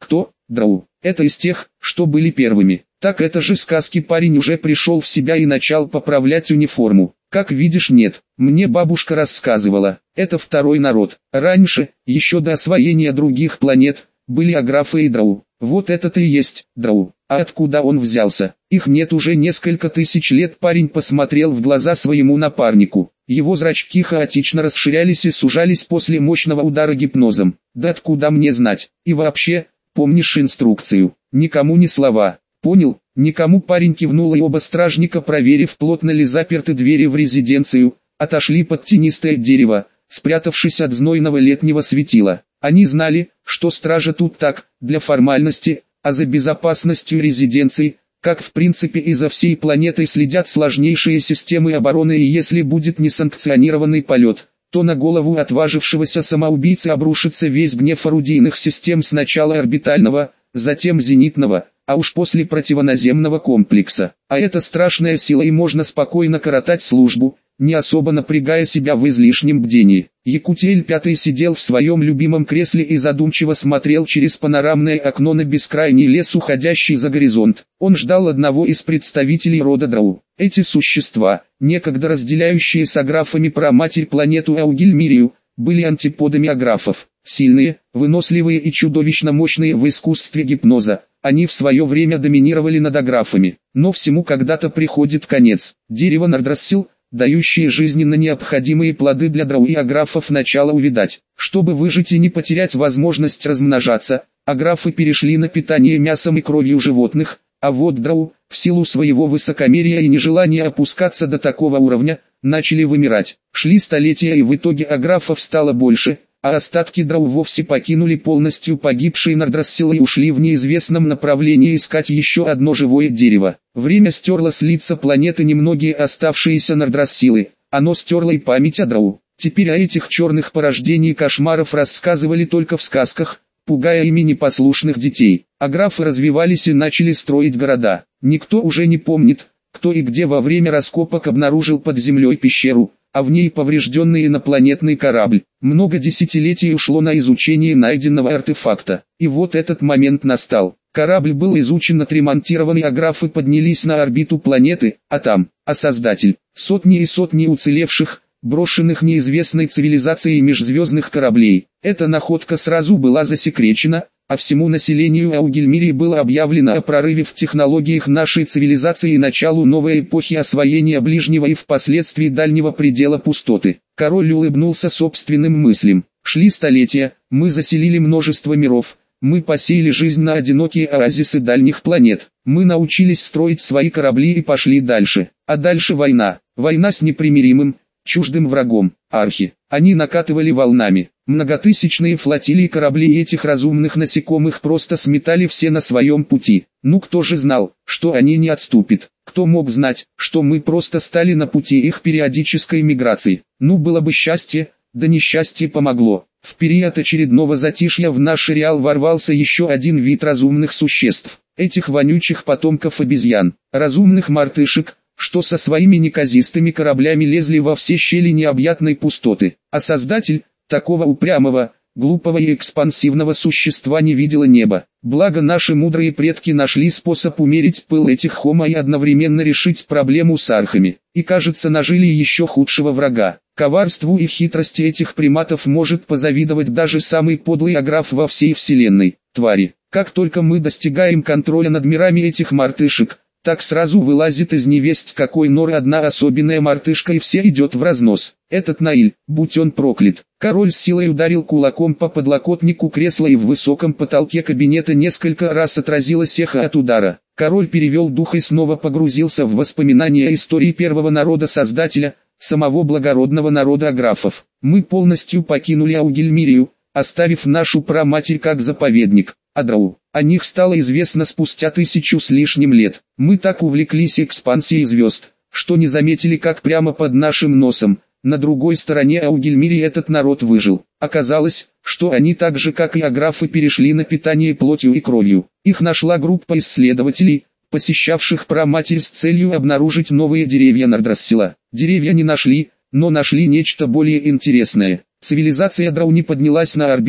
Драу. Это из тех, что были первыми. Так это же сказки. Парень уже пришел в себя и начал поправлять униформу. Как видишь, нет. Мне бабушка рассказывала. Это второй народ. Раньше, еще до освоения других планет, были аграфы и драу. Вот это-то и есть драу. А откуда он взялся? Их нет уже несколько тысяч лет. Парень посмотрел в глаза своему напарнику. Его зрачки хаотично расширялись и сужались после мощного удара гипнозом. Да откуда мне знать? И вообще, помнишь инструкцию? Никому ни слова. Понял? Никому. Парень кивнул, и оба стражника, проверив, плотно ли заперты двери в резиденцию, отошли под тенистое дерево, спрятавшись от знойного летнего светила. Они знали, что стража тут так, для формальности, а за безопасностью резиденции, как в принципе и за всей планетой, следят сложнейшие системы обороны, и если будет несанкционированный полет, то на голову отважившегося самоубийцы обрушится весь гнев орудийных систем, сначала орбитального, затем зенитного, а уж после противоназемного комплекса. А это страшная сила, и можно спокойно коротать службу, не особо напрягая себя в излишнем бдении. Якутиэль Пятый сидел в своем любимом кресле и задумчиво смотрел через панорамное окно на бескрайний лес, уходящий за горизонт. Он ждал одного из представителей рода Драу. Эти существа, некогда разделяющие с аграфами праматерь планету Аугельмирию, были антиподами аграфов. Сильные, выносливые и чудовищно мощные в искусстве гипноза, они в свое время доминировали над аграфами. Но всему когда-то приходит конец. Дерево Нордрасил, дающие жизненно необходимые плоды для драу и аграфов, начало увядать. Чтобы выжить и не потерять возможность размножаться, аграфы перешли на питание мясом и кровью животных, а вот драу, в силу своего высокомерия и нежелания опускаться до такого уровня, начали вымирать. Шли столетия, и в итоге аграфов стало больше, а остатки драу вовсе покинули полностью погибшие Нордрасил и ушли в неизвестном направлении искать еще одно живое дерево. Время стерло с лица планеты немногие оставшиеся Нордрасилы, оно стерло и память о драу. Теперь о этих черных порождений кошмаров рассказывали только в сказках, пугая ими непослушных детей. Аграфы развивались и начали строить города. Никто уже не помнит, кто и где во время раскопок обнаружил под землей пещеру, а в ней поврежденный инопланетный корабль. Много десятилетий ушло на изучение найденного артефакта. И вот этот момент настал. Корабль был изучен, отремонтирован, и аграфы поднялись на орбиту планеты, а там, Создатель, сотни и сотни уцелевших, брошенных неизвестной цивилизацией межзвездных кораблей. Эта находка сразу была засекречена, а всему населению Аугельмирии было объявлено о прорыве в технологиях нашей цивилизации и началу новой эпохи освоения ближнего и впоследствии дальнего предела пустоты. Король улыбнулся собственным мыслям. Шли столетия, мы заселили множество миров, мы посеяли жизнь на одинокие оазисы дальних планет, мы научились строить свои корабли и пошли дальше. А дальше война. Война с непримиримым, чуждым врагом, архи. Они накатывали волнами. Многотысячные флотилии кораблей этих разумных насекомых просто сметали все на своем пути. Ну кто же знал, что они не отступят? Кто мог знать, что мы просто стали на пути их периодической миграции? Ну было бы счастье, да несчастье помогло. В период очередного затишья в наш ареал ворвался еще один вид разумных существ. Этих вонючих потомков обезьян, разумных мартышек, что со своими неказистыми кораблями лезли во все щели необъятной пустоты. А Создатель, такого упрямого, глупого и экспансивного существа не видела неба. Благо наши мудрые предки нашли способ умерить пыл этих хомо и одновременно решить проблему с архами. И кажется, нажили еще худшего врага. Коварству и хитрости этих приматов может позавидовать даже самый подлый аграф во всей вселенной. Твари. Как только мы достигаем контроля над мирами этих мартышек, так сразу вылазит из невесть какой норы одна особенная мартышка, и все идет в разнос. Этот Наиль, будь он проклят. Король с силой ударил кулаком по подлокотнику кресла, и в высоком потолке кабинета несколько раз отразилось эхо от удара. Король перевел дух и снова погрузился в воспоминания истории первого народа-создателя, самого благородного народа аграфов. Мы полностью покинули Аугельмирию, оставив нашу праматерь как заповедник. А драу, о них стало известно спустя 1000 с лишним лет. Мы так увлеклись экспансией звезд, что не заметили, как прямо под нашим носом, на другой стороне Аугельмирии, этот народ выжил. Оказалось, что они так же, как и аграфы, перешли на питание плотью и кровью. Их нашла группа исследователей, посещавших праматерь с целью обнаружить новые деревья Нордрасила. Деревья не нашли, но нашли нечто более интересное. Цивилизация драу не поднялась на орбиту,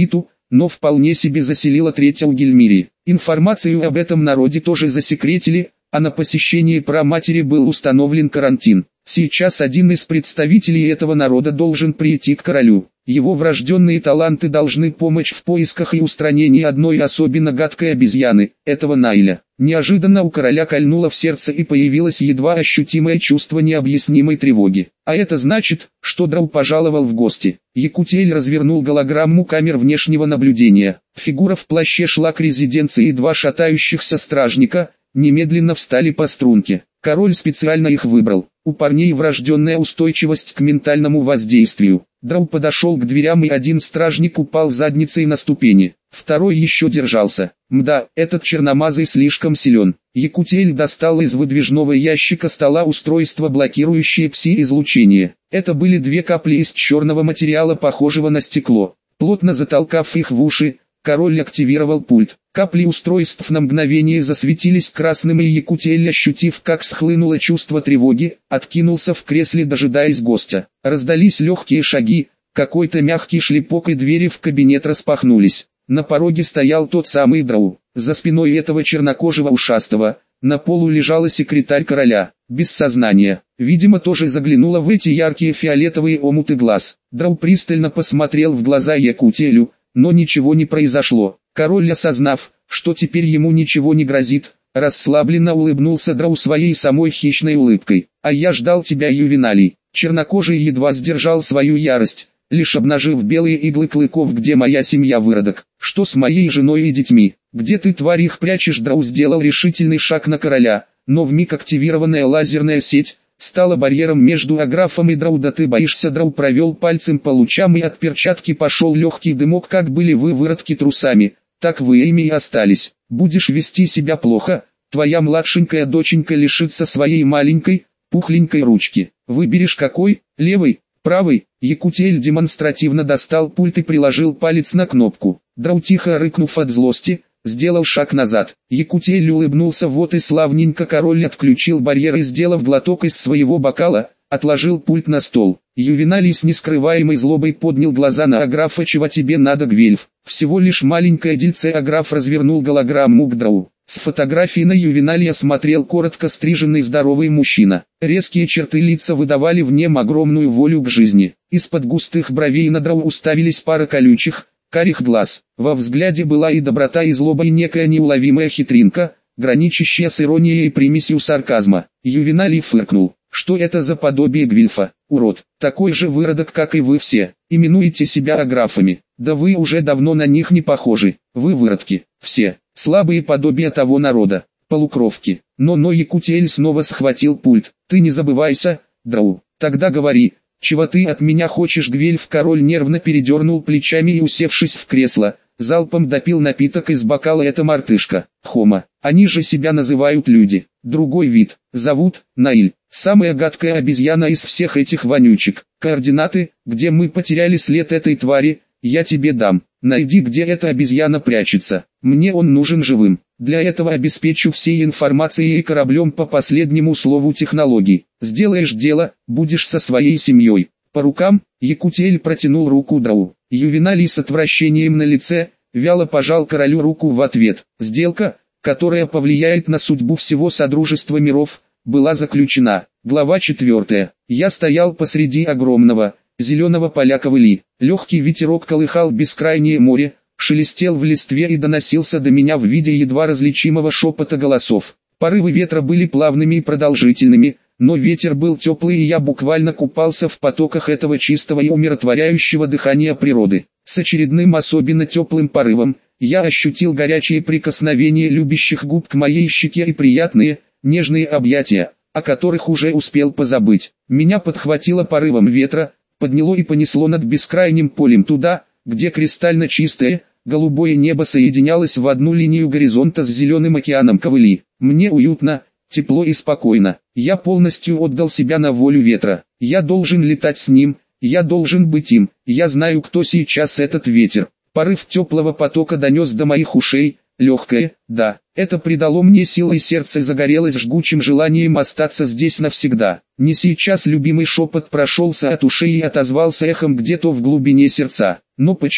но вполне себе заселила треть Аугельмирии. Информацию об этом народе тоже засекретили, а на посещение праматери был установлен карантин. Сейчас один из представителей этого народа должен прийти к королю. Его врожденные таланты должны помочь в поисках и устранении одной особенно гадкой обезьяны, этого Найля. Неожиданно у короля кольнуло в сердце и появилось едва ощутимое чувство необъяснимой тревоги. А это значит, что Драу пожаловал в гости. Якутиэль развернул голограмму камер внешнего наблюдения. Фигура в плаще шла к резиденции, и два шатающихся стражника немедленно встали по струнке. Король специально их выбрал. У парней врожденная устойчивость к ментальному воздействию. Драу подошел к дверям, и один стражник упал задницей на ступени. Второй еще держался. Мда, этот черномазый слишком силен. Якутиэль достал из выдвижного ящика стола устройство, блокирующее пси-излучение. Это были две капли из черного материала, похожего на стекло. Плотно затолкав их в уши, король активировал пульт. Капли устройств на мгновение засветились красным, и Якутиэль, ощутив, как схлынуло чувство тревоги, откинулся в кресле, дожидаясь гостя. Раздались легкие шаги, какой-то мягкий шлепок, и двери в кабинет распахнулись. На пороге стоял тот самый Драу. За спиной этого чернокожего ушастого на полу лежала секретарь короля, без сознания. Видимо, тоже заглянула в эти яркие фиолетовые омуты глаз. Драу пристально посмотрел в глаза Якутиэлю, но ничего не произошло. Король, осознав, что теперь ему ничего не грозит, расслабленно улыбнулся Драу своей самой хищной улыбкой. «А я ждал тебя, Ювеналий». Чернокожий едва сдержал свою ярость, лишь обнажив белые иглы клыков. «Где моя семья, выродок? Что с моей женой и детьми? Где ты, тварь, их прячешь?» Драу сделал решительный шаг на короля, но вмиг активированная лазерная сеть стала барьером между Аграфом и Драу. «Да ты боишься?» Драу провел пальцем по лучам, и от перчатки пошел легкий дымок. «Как были вы, выродки, трусами, так вы ими и остались. Будешь вести себя плохо, твоя младшенькая доченька лишится своей маленькой, пухленькой ручки. Выберешь какой, левый, правый?» Якутиэль демонстративно достал пульт и приложил палец на кнопку. Драу, тихо рыкнув от злости, сделал шаг назад. Якутиэль улыбнулся. «Вот и славненько». Король отключил барьер и, сделав глоток из своего бокала, отложил пульт на стол. Ювеналий с нескрываемой злобой поднял глаза на Аграфа. «Чего тебе надо, Гвельф?» «Всего лишь маленькое дельце». Аграф развернул голограмму к Драу. С фотографии на Ювеналия смотрел коротко стриженный здоровый мужчина. Резкие черты лица выдавали в нем огромную волю к жизни. Из-под густых бровей на Драу уставились пара колючих, карих глаз. Во взгляде была и доброта, и злоба, и некая неуловимая хитринка, граничащая с иронией и примесью сарказма. Ювеналий фыркнул. «Что это за подобие Гвильфа, урод? Такой же выродок, как и вы все. Именуете себя аграфами. Да вы уже давно на них не похожи. Вы выродки, все, слабые подобия того народа, полукровки». Но Якутиэль снова схватил пульт. «Ты не забывайся, Драу. Тогда говори, чего ты от меня хочешь?» Гвельф. Король нервно передернул плечами и, усевшись в кресло, залпом допил напиток из бокала. «Это мартышка, Хома. Они же себя называют люди. Другой вид. Зовут Наиль. Самая гадкая обезьяна из всех этих вонючек. Координаты, где мы потеряли след этой твари, я тебе дам. Найди, где эта обезьяна прячется. Мне он нужен живым. Для этого обеспечу всей информацией и кораблем по последнему слову технологий. Сделаешь дело, будешь со своей семьей». «По рукам?» Якутиэль протянул руку Драу. Ювеналий с отвращением на лице вяло пожал королю руку в ответ. Сделка, которая повлияет на судьбу всего Содружества миров, была заключена. Глава 4. Я стоял посреди огромного, зеленого поля Ковыли. Легкий ветерок колыхал бескрайнее море, шелестел в листве и доносился до меня в виде едва различимого шепота голосов. Порывы ветра были плавными и продолжительными, но ветер был теплый, и я буквально купался в потоках этого чистого и умиротворяющего дыхания природы. С очередным особенно теплым порывом я ощутил горячее прикосновение любящих губ к моей щеке и приятные, нежные объятия, о которых уже успел позабыть. Меня подхватило порывом ветра, подняло и понесло над бескрайним полем туда, где кристально чистое, голубое небо соединялось в одну линию горизонта с зеленым океаном Ковыли. Мне уютно, тепло и спокойно. Я полностью отдал себя на волю ветра. Я должен летать с ним, я должен быть им. Я знаю, кто сейчас этот ветер. Порыв теплого потока донес до моих ушей. Легкое, да, это придало мне сил, и сердце загорелось жгучим желанием остаться здесь навсегда. Не сейчас. Любимый шепот прошелся от ушей и отозвался эхом где-то в глубине сердца. Но почему?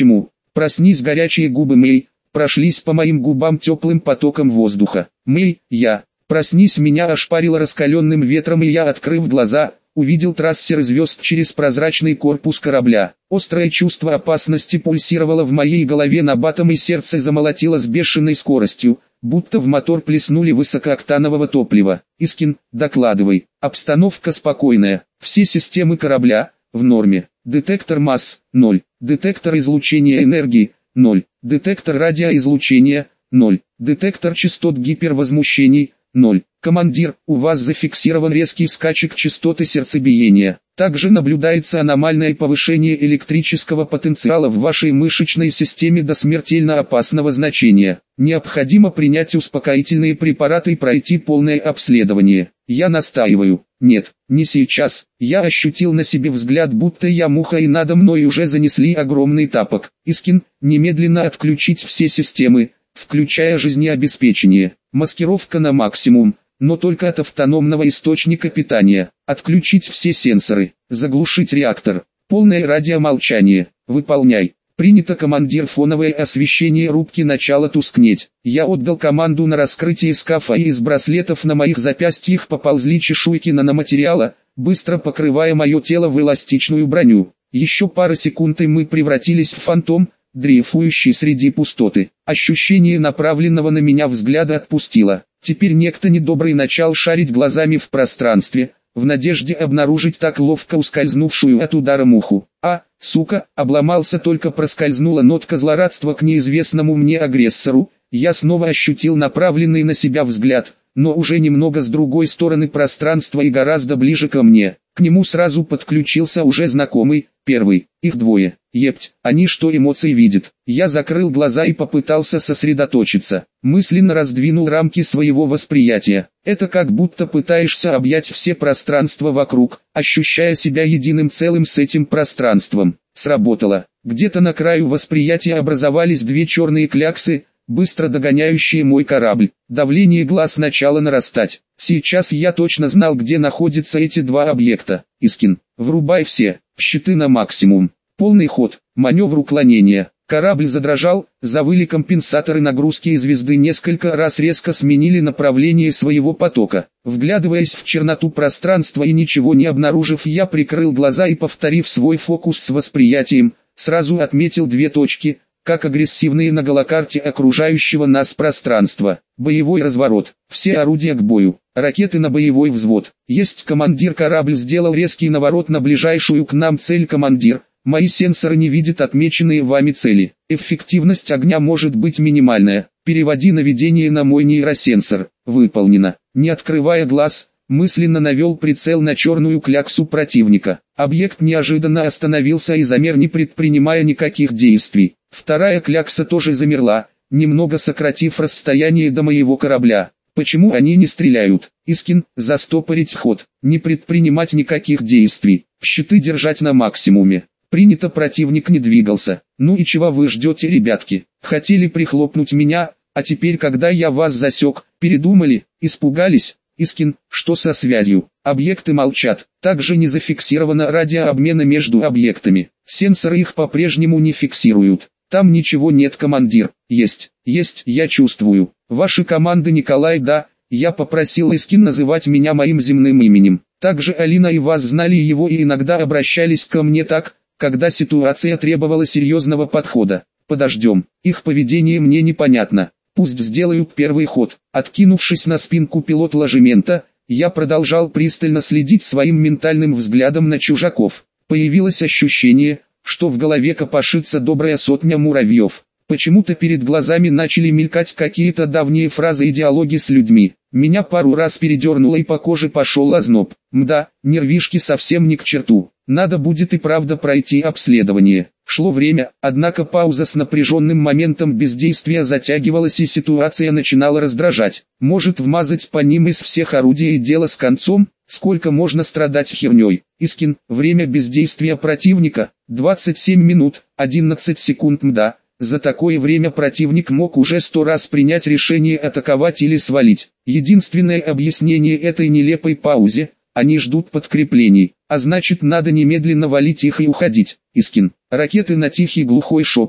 Проснись, горячие губы Мэй, прошлись по моим губам теплым потоком воздуха. Мэй, я, проснись, меня ошпарило раскаленным ветром, и я, открыв глаза, увидел трассеры звезд через прозрачный корпус корабля. Острое чувство опасности пульсировало в моей голове набатом, и сердце замолотило с бешеной скоростью, будто в мотор плеснули высокооктанового топлива. Искин, докладывай. Обстановка спокойная. Все системы корабля в норме. Детектор масс 0. Детектор излучения энергии 0. Детектор радиоизлучения 0. Детектор частот гипервозмущений 0. Командир, у вас зафиксирован резкий скачек частоты сердцебиения. Также наблюдается аномальное повышение электрического потенциала в вашей мышечной системе до смертельно опасного значения. Необходимо принять успокоительные препараты и пройти полное обследование. Я настаиваю. Нет, не сейчас. Я ощутил на себе взгляд, будто я муха, и надо мной уже занесли огромный тапок. Искин, немедленно отключить все системы, включая жизнеобеспечение. Маскировка на максимум, но только от автономного источника питания. Отключить все сенсоры, заглушить реактор. Полное радиомолчание. Выполняй. Принято, командир. Фоновое освещение рубки начало тускнеть. Я отдал команду на раскрытие скафа, и из браслетов на моих запястьях поползли чешуйки наноматериала, быстро покрывая мое тело в эластичную броню. Еще пара секунд, и мы превратились в фантом, дрейфующий среди пустоты. Ощущение направленного на меня взгляда отпустило. Теперь некто недобрый начал шарить глазами в пространстве, в надежде обнаружить так ловко ускользнувшую от удара муху. Сука, обломался, только проскользнула нотка злорадства к неизвестному мне агрессору. Я снова ощутил направленный на себя взгляд, но уже немного с другой стороны пространства и гораздо ближе ко мне. К нему сразу подключился уже знакомый, первый. Их двое. Епть, они что, эмоций видят? Я закрыл глаза и попытался сосредоточиться. Мысленно раздвинул рамки своего восприятия. Это как будто пытаешься объять все пространства вокруг, ощущая себя единым целым с этим пространством. Сработало. Где-то на краю восприятия образовались две черные кляксы, быстро догоняющие мой корабль. Давление глаз начало нарастать. Сейчас я точно знал, где находятся эти два объекта. Искин, врубай все щиты на максимум. Полный ход, маневр уклонения. Корабль задрожал, завыли компенсаторы нагрузки, и звезды несколько раз резко сменили направление своего потока. Вглядываясь в черноту пространства и ничего не обнаружив, я прикрыл глаза и, повторив свой фокус с восприятием, сразу отметил две точки, как агрессивные на голокарте окружающего нас пространства. Боевой разворот. Все орудия к бою. Ракеты на боевой взвод. Есть, командир. Корабль сделал резкий наворот на ближайшую к нам цель. Командир, мои сенсоры не видят отмеченные вами цели. Эффективность огня может быть минимальная. Переводи наведение на мой нейросенсор. Выполнено. Не открывая глаз, мысленно навел прицел на черную кляксу противника. Объект неожиданно остановился и замер, не предпринимая никаких действий. Вторая клякса тоже замерла, немного сократив расстояние до моего корабля. Почему они не стреляют? Искин, застопорить ход, не предпринимать никаких действий, щиты держать на максимуме. Принято, противник не двигался. Ну и чего вы ждете, ребятки? Хотели прихлопнуть меня, а теперь, когда я вас засек, передумали, испугались? Искин, что со связью? Объекты молчат. Также не зафиксировано радиообмена между объектами. Сенсоры их по-прежнему не фиксируют. Там ничего нет, командир. Есть, я чувствую. Ваши команды, Николай, да. Я попросил Искин называть меня моим земным именем. Также Алина и вас знали его и иногда обращались ко мне так, когда ситуация требовала серьезного подхода. Подождем. Их поведение мне непонятно. Пусть сделают первый ход. Откинувшись на спинку пилот ложемента, я продолжал пристально следить своим ментальным взглядом на чужаков. Появилось ощущение, что в голове копошится добрая сотня муравьев. Почему-то перед глазами начали мелькать какие-то давние фразы и диалоги с людьми. Меня пару раз передернуло и по коже пошел озноб. Мда, нервишки совсем не к черту. Надо будет и правда пройти обследование. Шло время, однако пауза с напряженным моментом бездействия затягивалась, и ситуация начинала раздражать. Может вмазать по ним из всех орудий и дело с концом? Сколько можно страдать херней? Искин, время бездействия противника, 27 минут, 11 секунд. Мда, за такое время противник мог уже 100 раз принять решение атаковать или свалить. Единственное объяснение этой нелепой паузе: они ждут подкреплений, а значит надо немедленно валить их и уходить. Искин, ракеты на тихий глухой шепот,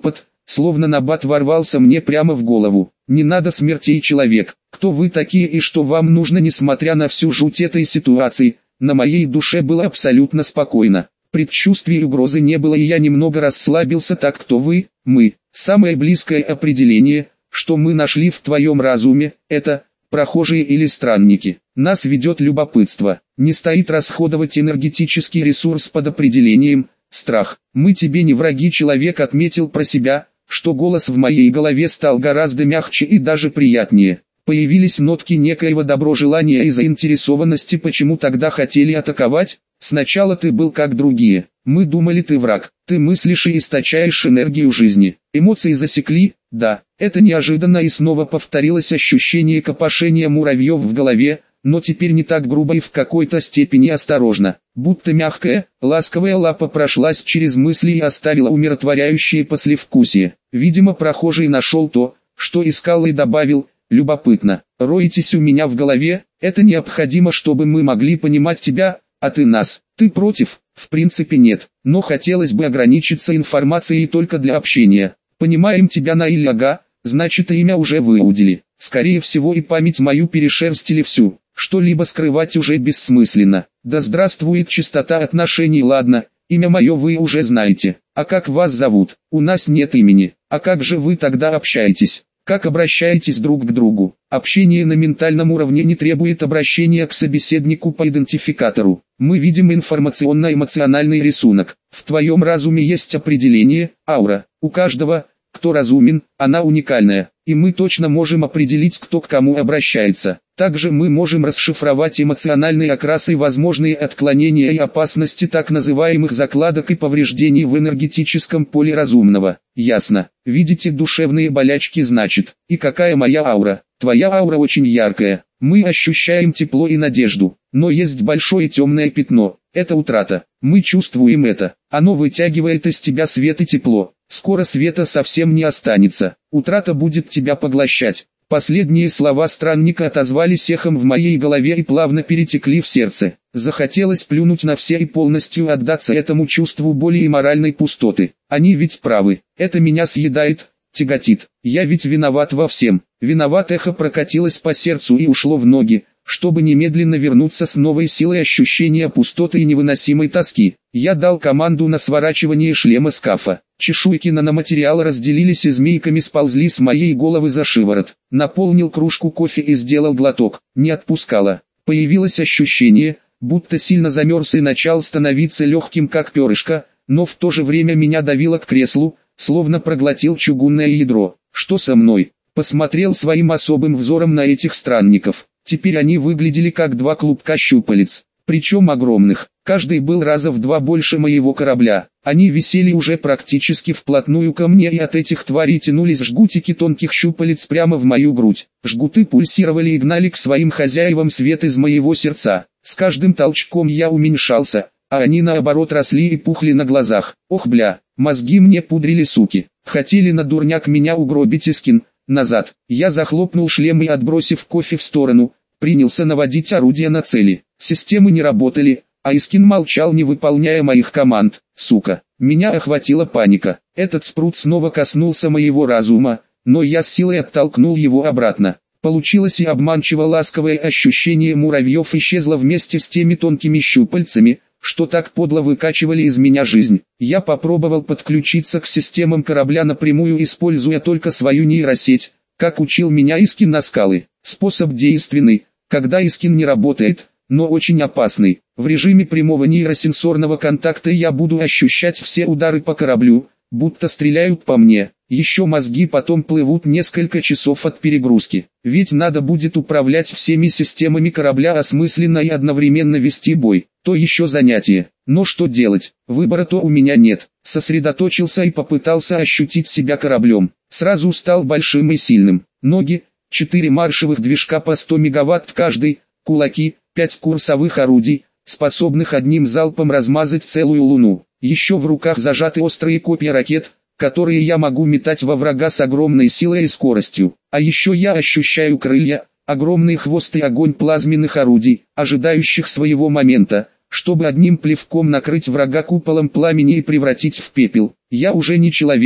словно набат ворвался мне прямо в голову. Не надо смертей, человек. Кто вы такие и что вам нужно, несмотря на всю жуть этой ситуации? На моей душе было абсолютно спокойно. Предчувствий угрозы не было, и я немного расслабился. Так, кто вы? Мы. Самое близкое определение, что мы нашли в твоем разуме, это прохожие или странники. Нас ведет любопытство. Не стоит расходовать энергетический ресурс под определением страх. Мы тебе не враги, человек отметил про себя, что голос в моей голове стал гораздо мягче и даже приятнее. Появились нотки некоего доброжелания и заинтересованности. Почему тогда хотели атаковать? Сначала ты был как другие. Мы думали, ты враг. Ты мыслишь и источаешь энергию жизни. Эмоции засекли, да. Это неожиданно, и снова повторилось ощущение копошения муравьев в голове, но теперь не так грубо и в какой-то степени осторожно. Будто мягкая, ласковая лапа прошлась через мысли и оставила умиротворяющее послевкусие. Видимо, прохожий нашел то, что искал, и добавил: любопытно. Роетесь у меня в голове, это необходимо, чтобы мы могли понимать тебя, а ты нас. Ты против? В принципе нет, но хотелось бы ограничиться информацией только для общения. Понимаем тебя на Ильяга, значит имя уже выудили. Скорее всего и память мою перешерстили всю. Что-либо скрывать уже бессмысленно. Да здравствует чистота отношений. Ладно, имя мое вы уже знаете. А как вас зовут? У нас нет имени. А как же вы тогда общаетесь? Как обращаетесь друг к другу? Общение на ментальном уровне не требует обращения к собеседнику по идентификатору. Мы видим информационно-эмоциональный рисунок. В твоем разуме есть определение, аура. У каждого, кто разумен, она уникальная. И мы точно можем определить, кто к кому обращается. Также мы можем расшифровать эмоциональные окрасы, возможные отклонения и опасности так называемых закладок и повреждений в энергетическом поле разумного. Ясно. Видите душевные болячки, значит. И какая моя аура? Твоя аура очень яркая. Мы ощущаем тепло и надежду. Но есть большое темное пятно. Это утрата. Мы чувствуем это. Оно вытягивает из тебя свет и тепло. Скоро света совсем не останется. Утрата будет тебя поглощать. Последние слова странника отозвались эхом в моей голове и плавно перетекли в сердце. Захотелось плюнуть на все и полностью отдаться этому чувству боли и моральной пустоты. Они ведь правы. Это меня съедает, тяготит. Я ведь виноват во всем. Виноват. Эхо прокатилось по сердцу и ушло в ноги, чтобы немедленно вернуться с новой силой ощущения пустоты и невыносимой тоски. Я дал команду на сворачивание шлема скафа. Чешуйки наноматериала разделились и змейками сползли с моей головы за шиворот. Наполнил кружку кофе и сделал глоток. Не отпускало. Появилось ощущение, будто сильно замерз и начал становиться легким как перышко, но в то же время меня давило к креслу, словно проглотил чугунное ядро. Что со мной? Посмотрел своим особым взором на этих странников. Теперь они выглядели как два клубка щупалец, причем огромных. Каждый был раза в 2 больше моего корабля. Они висели уже практически вплотную ко мне, и от этих тварей тянулись жгутики тонких щупалец прямо в мою грудь. Жгуты пульсировали и гнали к своим хозяевам свет из моего сердца. С каждым толчком я уменьшался, а они наоборот росли и пухли на глазах. Ох бля, мозги мне пудрили, суки. Хотели на дурняк меня угробить. Искин, назад. Я захлопнул шлем и, отбросив кофе в сторону, принялся наводить орудия на цели. Системы не работали, а Искин молчал, не выполняя моих команд. Сука, меня охватила паника. Этот спрут снова коснулся моего разума, но я с силой оттолкнул его обратно. Получилось, и обманчиво ласковое ощущение муравьев исчезло вместе с теми тонкими щупальцами, что так подло выкачивали из меня жизнь. Я попробовал подключиться к системам корабля напрямую, используя только свою нейросеть, как учил меня Искин на скалы. Способ действенный, когда Искин не работает, но очень опасный. В режиме прямого нейросенсорного контакта я буду ощущать все удары по кораблю, будто стреляют по мне. Еще мозги потом плывут несколько часов от перегрузки. Ведь надо будет управлять всеми системами корабля осмысленно и одновременно вести бой. То еще занятие. Но что делать? Выбора-то у меня нет. Сосредоточился и попытался ощутить себя кораблем. Сразу стал большим и сильным. Ноги, 4 маршевых движка по 100 мегаватт каждый, кулаки, 5 курсовых орудий, способных одним залпом размазать целую луну. Еще в руках зажаты острые копья ракет, которые я могу метать во врага с огромной силой и скоростью. А еще я ощущаю крылья, огромный хвост и огонь плазменных орудий, ожидающих своего момента, чтобы одним плевком накрыть врага куполом пламени и превратить в пепел. Я уже не человек,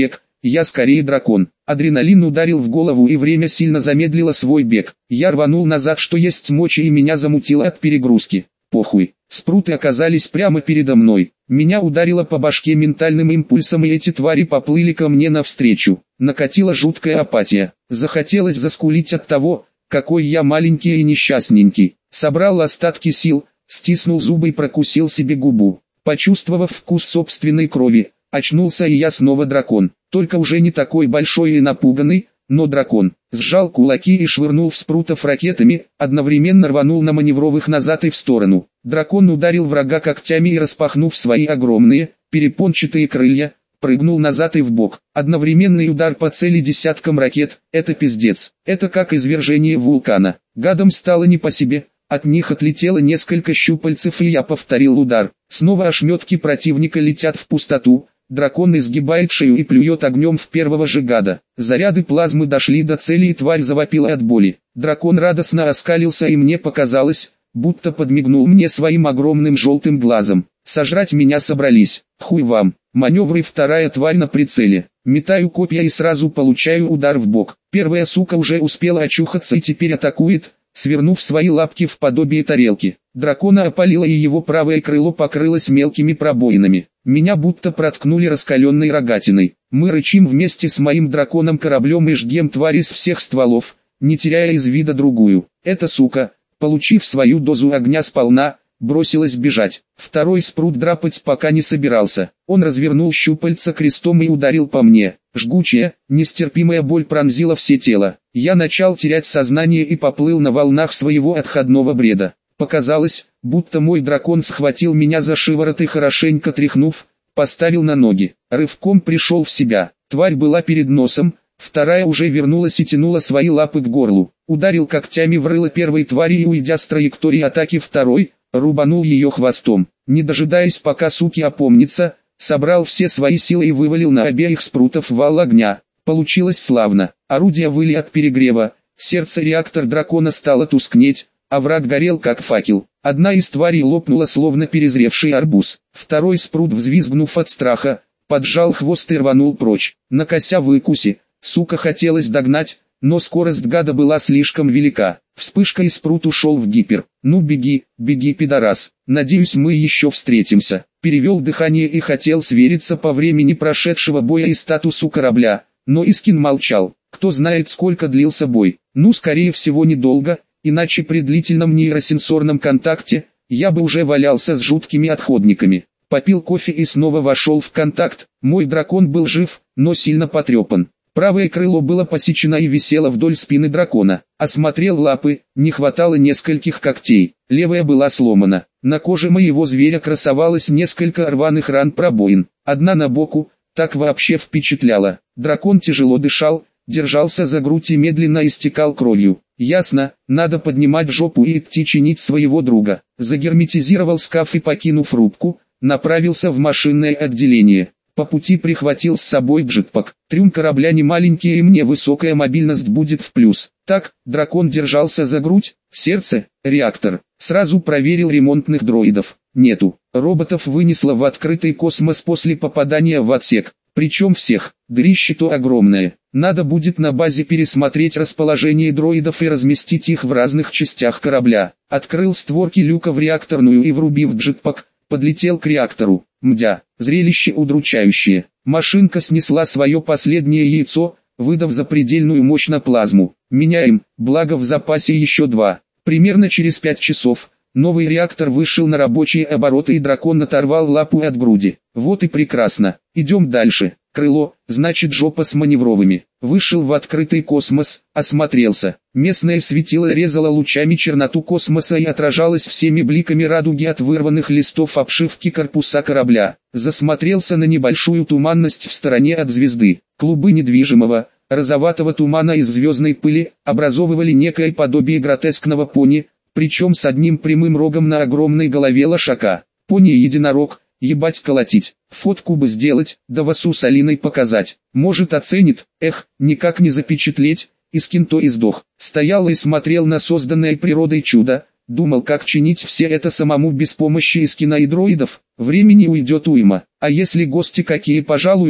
я скорее дракон. Адреналин ударил в голову и время сильно замедлило свой бег. Я рванул назад, что есть мочи, и меня замутило от перегрузки. Похуй. Спруты оказались прямо передо мной. Меня ударило по башке ментальным импульсом, и эти твари поплыли ко мне навстречу. Накатила жуткая апатия. Захотелось заскулить от того, какой я маленький и несчастненький. Собрал остатки сил, стиснул зубы и прокусил себе губу. Почувствовав вкус собственной крови, очнулся, и я снова дракон. Только уже не такой большой и напуганный, но дракон. Сжал кулаки и швырнул в спрутов ракетами, одновременно рванул на маневровых назад и в сторону. Дракон ударил врага когтями и, распахнув свои огромные, перепончатые крылья, прыгнул назад и вбок. Одновременный удар по цели десятком ракет – это пиздец. Это как извержение вулкана. Гадам стало не по себе. От них отлетело несколько щупальцев, и я повторил удар. Снова ошметки противника летят в пустоту. Дракон изгибает шею и плюет огнем в первого же гада. Заряды плазмы дошли до цели, и тварь завопила от боли. Дракон радостно оскалился, и мне показалось, будто подмигнул мне своим огромным желтым глазом. Сожрать меня собрались. Хуй вам. Маневры. Вторая тварь на прицеле. Метаю копья и сразу получаю удар в бок. Первая сука уже успела очухаться и теперь атакует, свернув свои лапки в подобие тарелки. Дракона опалило, и его правое крыло покрылось мелкими пробоинами. Меня будто проткнули раскаленной рогатиной. Мы рычим вместе с моим драконом-кораблем и жгем тварь из всех стволов, не теряя из вида другую. Эта сука, получив свою дозу огня сполна, бросилась бежать. Второй спрут драпать пока не собирался. Он развернул щупальца крестом и ударил по мне. Жгучая, нестерпимая боль пронзила все тело. Я начал терять сознание и поплыл на волнах своего отходного бреда. Показалось, будто мой дракон схватил меня за шиворот и, хорошенько тряхнув, поставил на ноги. Рывком пришел в себя. Тварь была перед носом, вторая уже вернулась и тянула свои лапы к горлу. Ударил когтями в рыло первой твари и, уйдя с траектории атаки второй, рубанул ее хвостом. Не дожидаясь, пока суки опомнится, собрал все свои силы и вывалил на обеих спрутов вал огня. Получилось славно. Орудия выли от перегрева, сердце реактор дракона стало тускнеть, а враг горел как факел. Одна из тварей лопнула, словно перезревший арбуз. Второй спрут, взвизгнув от страха, поджал хвост и рванул прочь. На кося-выкуси, сука, хотелось догнать, но скорость гада была слишком велика. Вспышка, и спрут ушел в гипер. Ну беги, беги, пидорас. Надеюсь, мы еще встретимся. Перевел дыхание и хотел свериться по времени прошедшего боя и статусу корабля, но Искин молчал. Кто знает, сколько длился бой. Ну, скорее всего, недолго, иначе при длительном нейросенсорном контакте я бы уже валялся с жуткими отходниками. Попил кофе и снова вошел в контакт. Мой дракон был жив, но сильно потрепан. Правое крыло было посечено и висело вдоль спины дракона. Осмотрел лапы, не хватало нескольких когтей. Левая была сломана. На коже моего зверя красовалось несколько рваных ран, пробоин. Одна на боку, так вообще впечатляло. Дракон тяжело дышал, держался за грудь и медленно истекал кровью. Ясно, надо поднимать жопу и идти чинить своего друга. Загерметизировал шкаф и, покинув рубку, направился в машинное отделение. По пути прихватил с собой джетпак. Трюм корабля не маленький, и мне высокая мобильность будет в плюс. Так, дракон держался за грудь, сердце, реактор. Сразу проверил ремонтных дроидов. Нету. Роботов вынесло в открытый космос после попадания в отсек. Причем всех. Дырище-то огромное. Надо будет на базе пересмотреть расположение дроидов и разместить их в разных частях корабля. Открыл створки люка в реакторную и, врубив джетпак, подлетел к реактору. Мдя, зрелище удручающее. Машинка снесла свое последнее яйцо, выдав запредельную мощь на плазму. Меняем, благо в запасе еще 2. Примерно через 5 часов новый реактор вышел на рабочие обороты, и дракон оторвал лапу от груди. Вот и прекрасно. Идем дальше. Крыло, значит жопа с маневровыми. Вышел в открытый космос, осмотрелся. Местное светило резало лучами черноту космоса и отражалось всеми бликами радуги от вырванных листов обшивки корпуса корабля. Засмотрелся на небольшую туманность в стороне от звезды. Клубы недвижимого, розоватого тумана из звездной пыли образовывали некое подобие гротескного пони, причем с одним прямым рогом на огромной голове лошака. Пони-единорог. Ебать колотить, фотку бы сделать, да Васу с Алиной показать. Может, оценит, никак не запечатлеть. Искин то и сдох. Стоял и смотрел на созданное природой чудо, думал, как чинить все это самому без помощи Искина и дроидов. Времени уйдет уйма, а если гости какие пожалуют,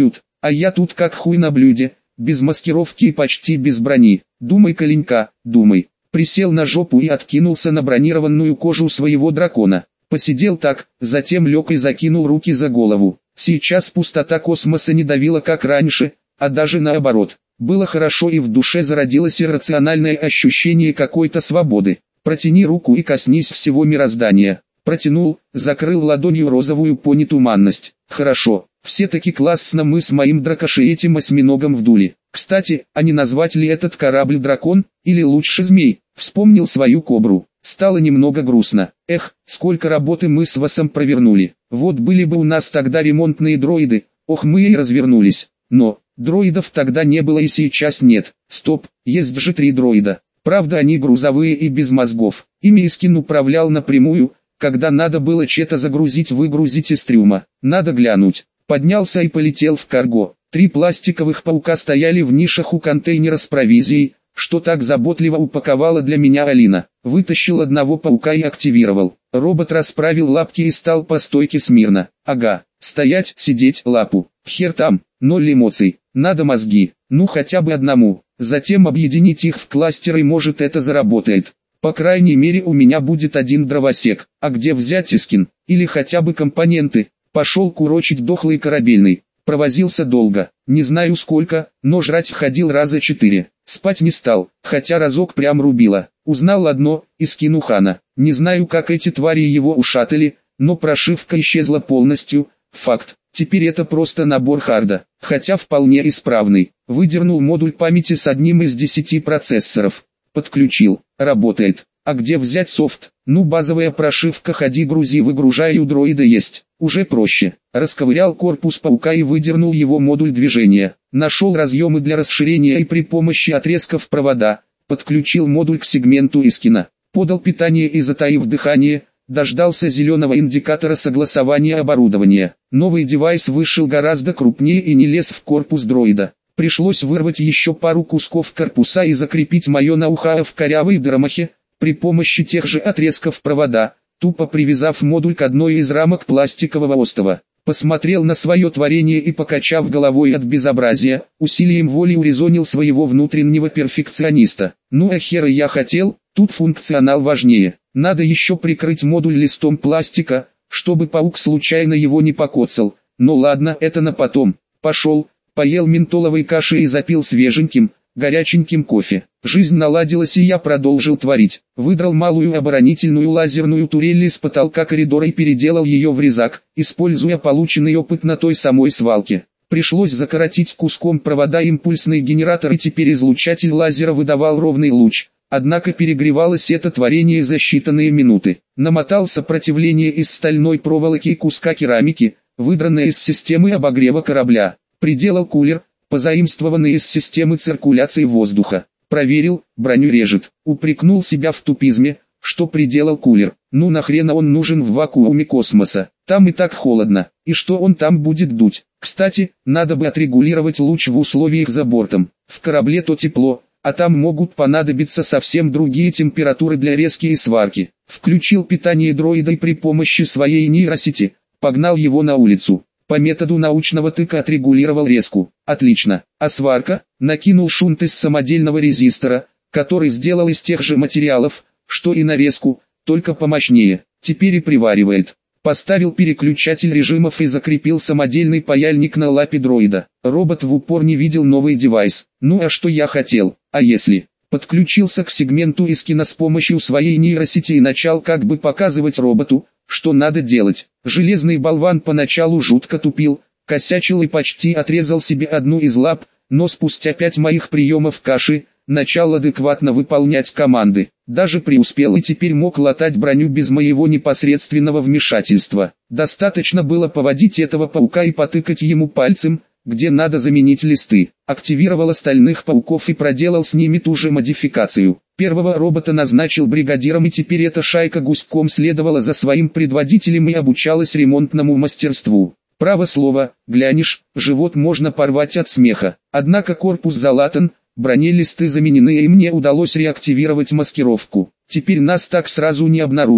А я тут как хуй на блюде, без маскировки и почти без брони. Думай, Коленька, думай. Присел на жопу и откинулся на бронированную кожу своего дракона. Посидел так, затем лег и закинул руки за голову. Сейчас пустота космоса не давила как раньше, а даже наоборот. Было хорошо и в душе зародилось иррациональное ощущение какой-то свободы. Протяни руку и коснись всего мироздания. Протянул, закрыл ладонью розовую пони-туманность. Хорошо, все-таки классно мы с моим дракошей этим осьминогом вдули. Кстати, а не назвать ли этот корабль дракон, или лучше змей? Вспомнил свою кобру. Стало немного грустно. Эх, сколько работы мы с Васом провернули. Вот были бы у нас тогда ремонтные дроиды, ох мы и развернулись. Но, дроидов тогда не было и сейчас нет. Стоп, есть же 3 дроида. Правда они грузовые и без мозгов. Ими Искин управлял напрямую, когда надо было что-то загрузить-выгрузить из трюма. Надо глянуть. Поднялся и полетел в карго. 3 пластиковых паука стояли в нишах у контейнера с провизией, что так заботливо упаковала для меня Алина. Вытащил одного паука и активировал. Робот расправил лапки и стал по стойке смирно. Ага, стоять, сидеть, лапу. Хер там, 0 эмоций, надо мозги, ну хотя бы одному. Затем объединить их в кластеры, может это заработает. По крайней мере у меня будет 1 дровосек. А где взять Искин? Или хотя бы компоненты? Пошел курочить дохлый корабельный. Провозился долго, не знаю сколько, но жрать ходил раза 4. Спать не стал, хотя разок прям рубило. Узнал одно, Искин у Хана. Не знаю как эти твари его ушатали, но прошивка исчезла полностью. Факт. Теперь это просто набор харда, хотя вполне исправный. Выдернул модуль памяти с одним из 10 процессоров. Подключил. Работает. А где взять софт? Ну базовая прошивка ходи грузи выгружай у дроида есть. Уже проще. Расковырял корпус паука и выдернул его модуль движения. Нашел разъемы для расширения и при помощи отрезков провода. Подключил модуль к сегменту Искина. Подал питание и затаив дыхание, дождался зеленого индикатора согласования оборудования. Новый девайс вышел гораздо крупнее и не лез в корпус дроида. Пришлось вырвать еще пару кусков корпуса и закрепить мое ноу-хау в корявой дромахе, при помощи тех же отрезков провода, тупо привязав модуль к одной из рамок пластикового остова. Посмотрел на свое творение и, покачав головой от безобразия, усилием воли урезонил своего внутреннего перфекциониста. Ну а хера я хотел, тут функционал важнее. Надо еще прикрыть модуль листом пластика, чтобы паук случайно его не покоцал. Но ладно, это на потом. Пошел, поел ментоловой каши и запил свеженьким, горяченьким кофе. Жизнь наладилась и я продолжил творить. Выдрал малую оборонительную лазерную турель из потолка коридора и переделал ее в резак, используя полученный опыт на той самой свалке. Пришлось закоротить куском провода импульсный генератор и теперь излучатель лазера выдавал ровный луч. Однако перегревалось это творение за считанные минуты. Намотал сопротивление из стальной проволоки и куска керамики, выдранное из системы обогрева корабля. Приделал кулер, позаимствованный из системы циркуляции воздуха. Проверил, броню режет. Упрекнул себя в тупизме, что приделал кулер. Ну нахрена он нужен в вакууме космоса? Там и так холодно. И что он там будет дуть? Кстати, надо бы отрегулировать луч в условиях за бортом. В корабле то тепло, а там могут понадобиться совсем другие температуры для резки и сварки. Включил питание дроида и при помощи своей нейросети погнал его на улицу. По методу научного тыка отрегулировал резку. Отлично. А сварка? Накинул шунт из самодельного резистора, который сделал из тех же материалов, что и на резку, только помощнее. Теперь и приваривает. Поставил переключатель режимов и закрепил самодельный паяльник на лапе дроида. Робот в упор не видел новый девайс. Ну а что я хотел? А если? Подключился к сегменту Искина с помощью своей нейросети и начал как бы показывать роботу, что надо делать. Железный болван поначалу жутко тупил, косячил и почти отрезал себе одну из лап, но спустя 5 моих приемов каши, начал адекватно выполнять команды. Даже преуспел и теперь мог латать броню без моего непосредственного вмешательства. Достаточно было поводить этого паука и потыкать ему пальцем, где надо заменить листы. Активировал остальных пауков и проделал с ними ту же модификацию. Первого робота назначил бригадиром и теперь эта шайка гуськом следовала за своим предводителем и обучалась ремонтному мастерству. Право слово, глянешь, живот можно порвать от смеха. Однако корпус залатан, бронелисты заменены и мне удалось реактивировать маскировку. Теперь нас так сразу не обнаружат.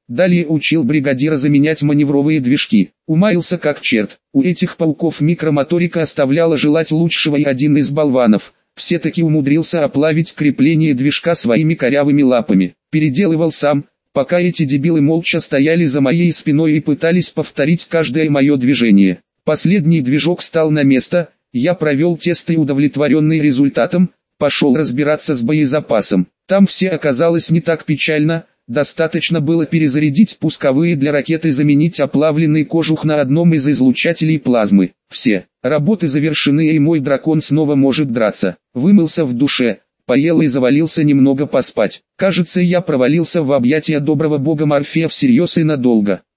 Далее учил бригадира заменять маневровые движки. Умаился как черт. У этих пауков микромоторика оставляла желать лучшего, и один из болванов все-таки умудрился оплавить крепление движка своими корявыми лапами. Переделывал сам, пока эти дебилы молча стояли за моей спиной и пытались повторить каждое мое движение. Последний движок стал на место, я провел тест и, удовлетворенный результатом, пошел разбираться с боезапасом. Там все оказалось не так печально, достаточно было перезарядить пусковые для ракеты и заменить оплавленный кожух на одном из излучателей плазмы. Все работы завершены, и мой дракон снова может драться. Вымылся в душе, поел и завалился немного поспать. Кажется, я провалился в объятия доброго бога Морфея всерьез и надолго.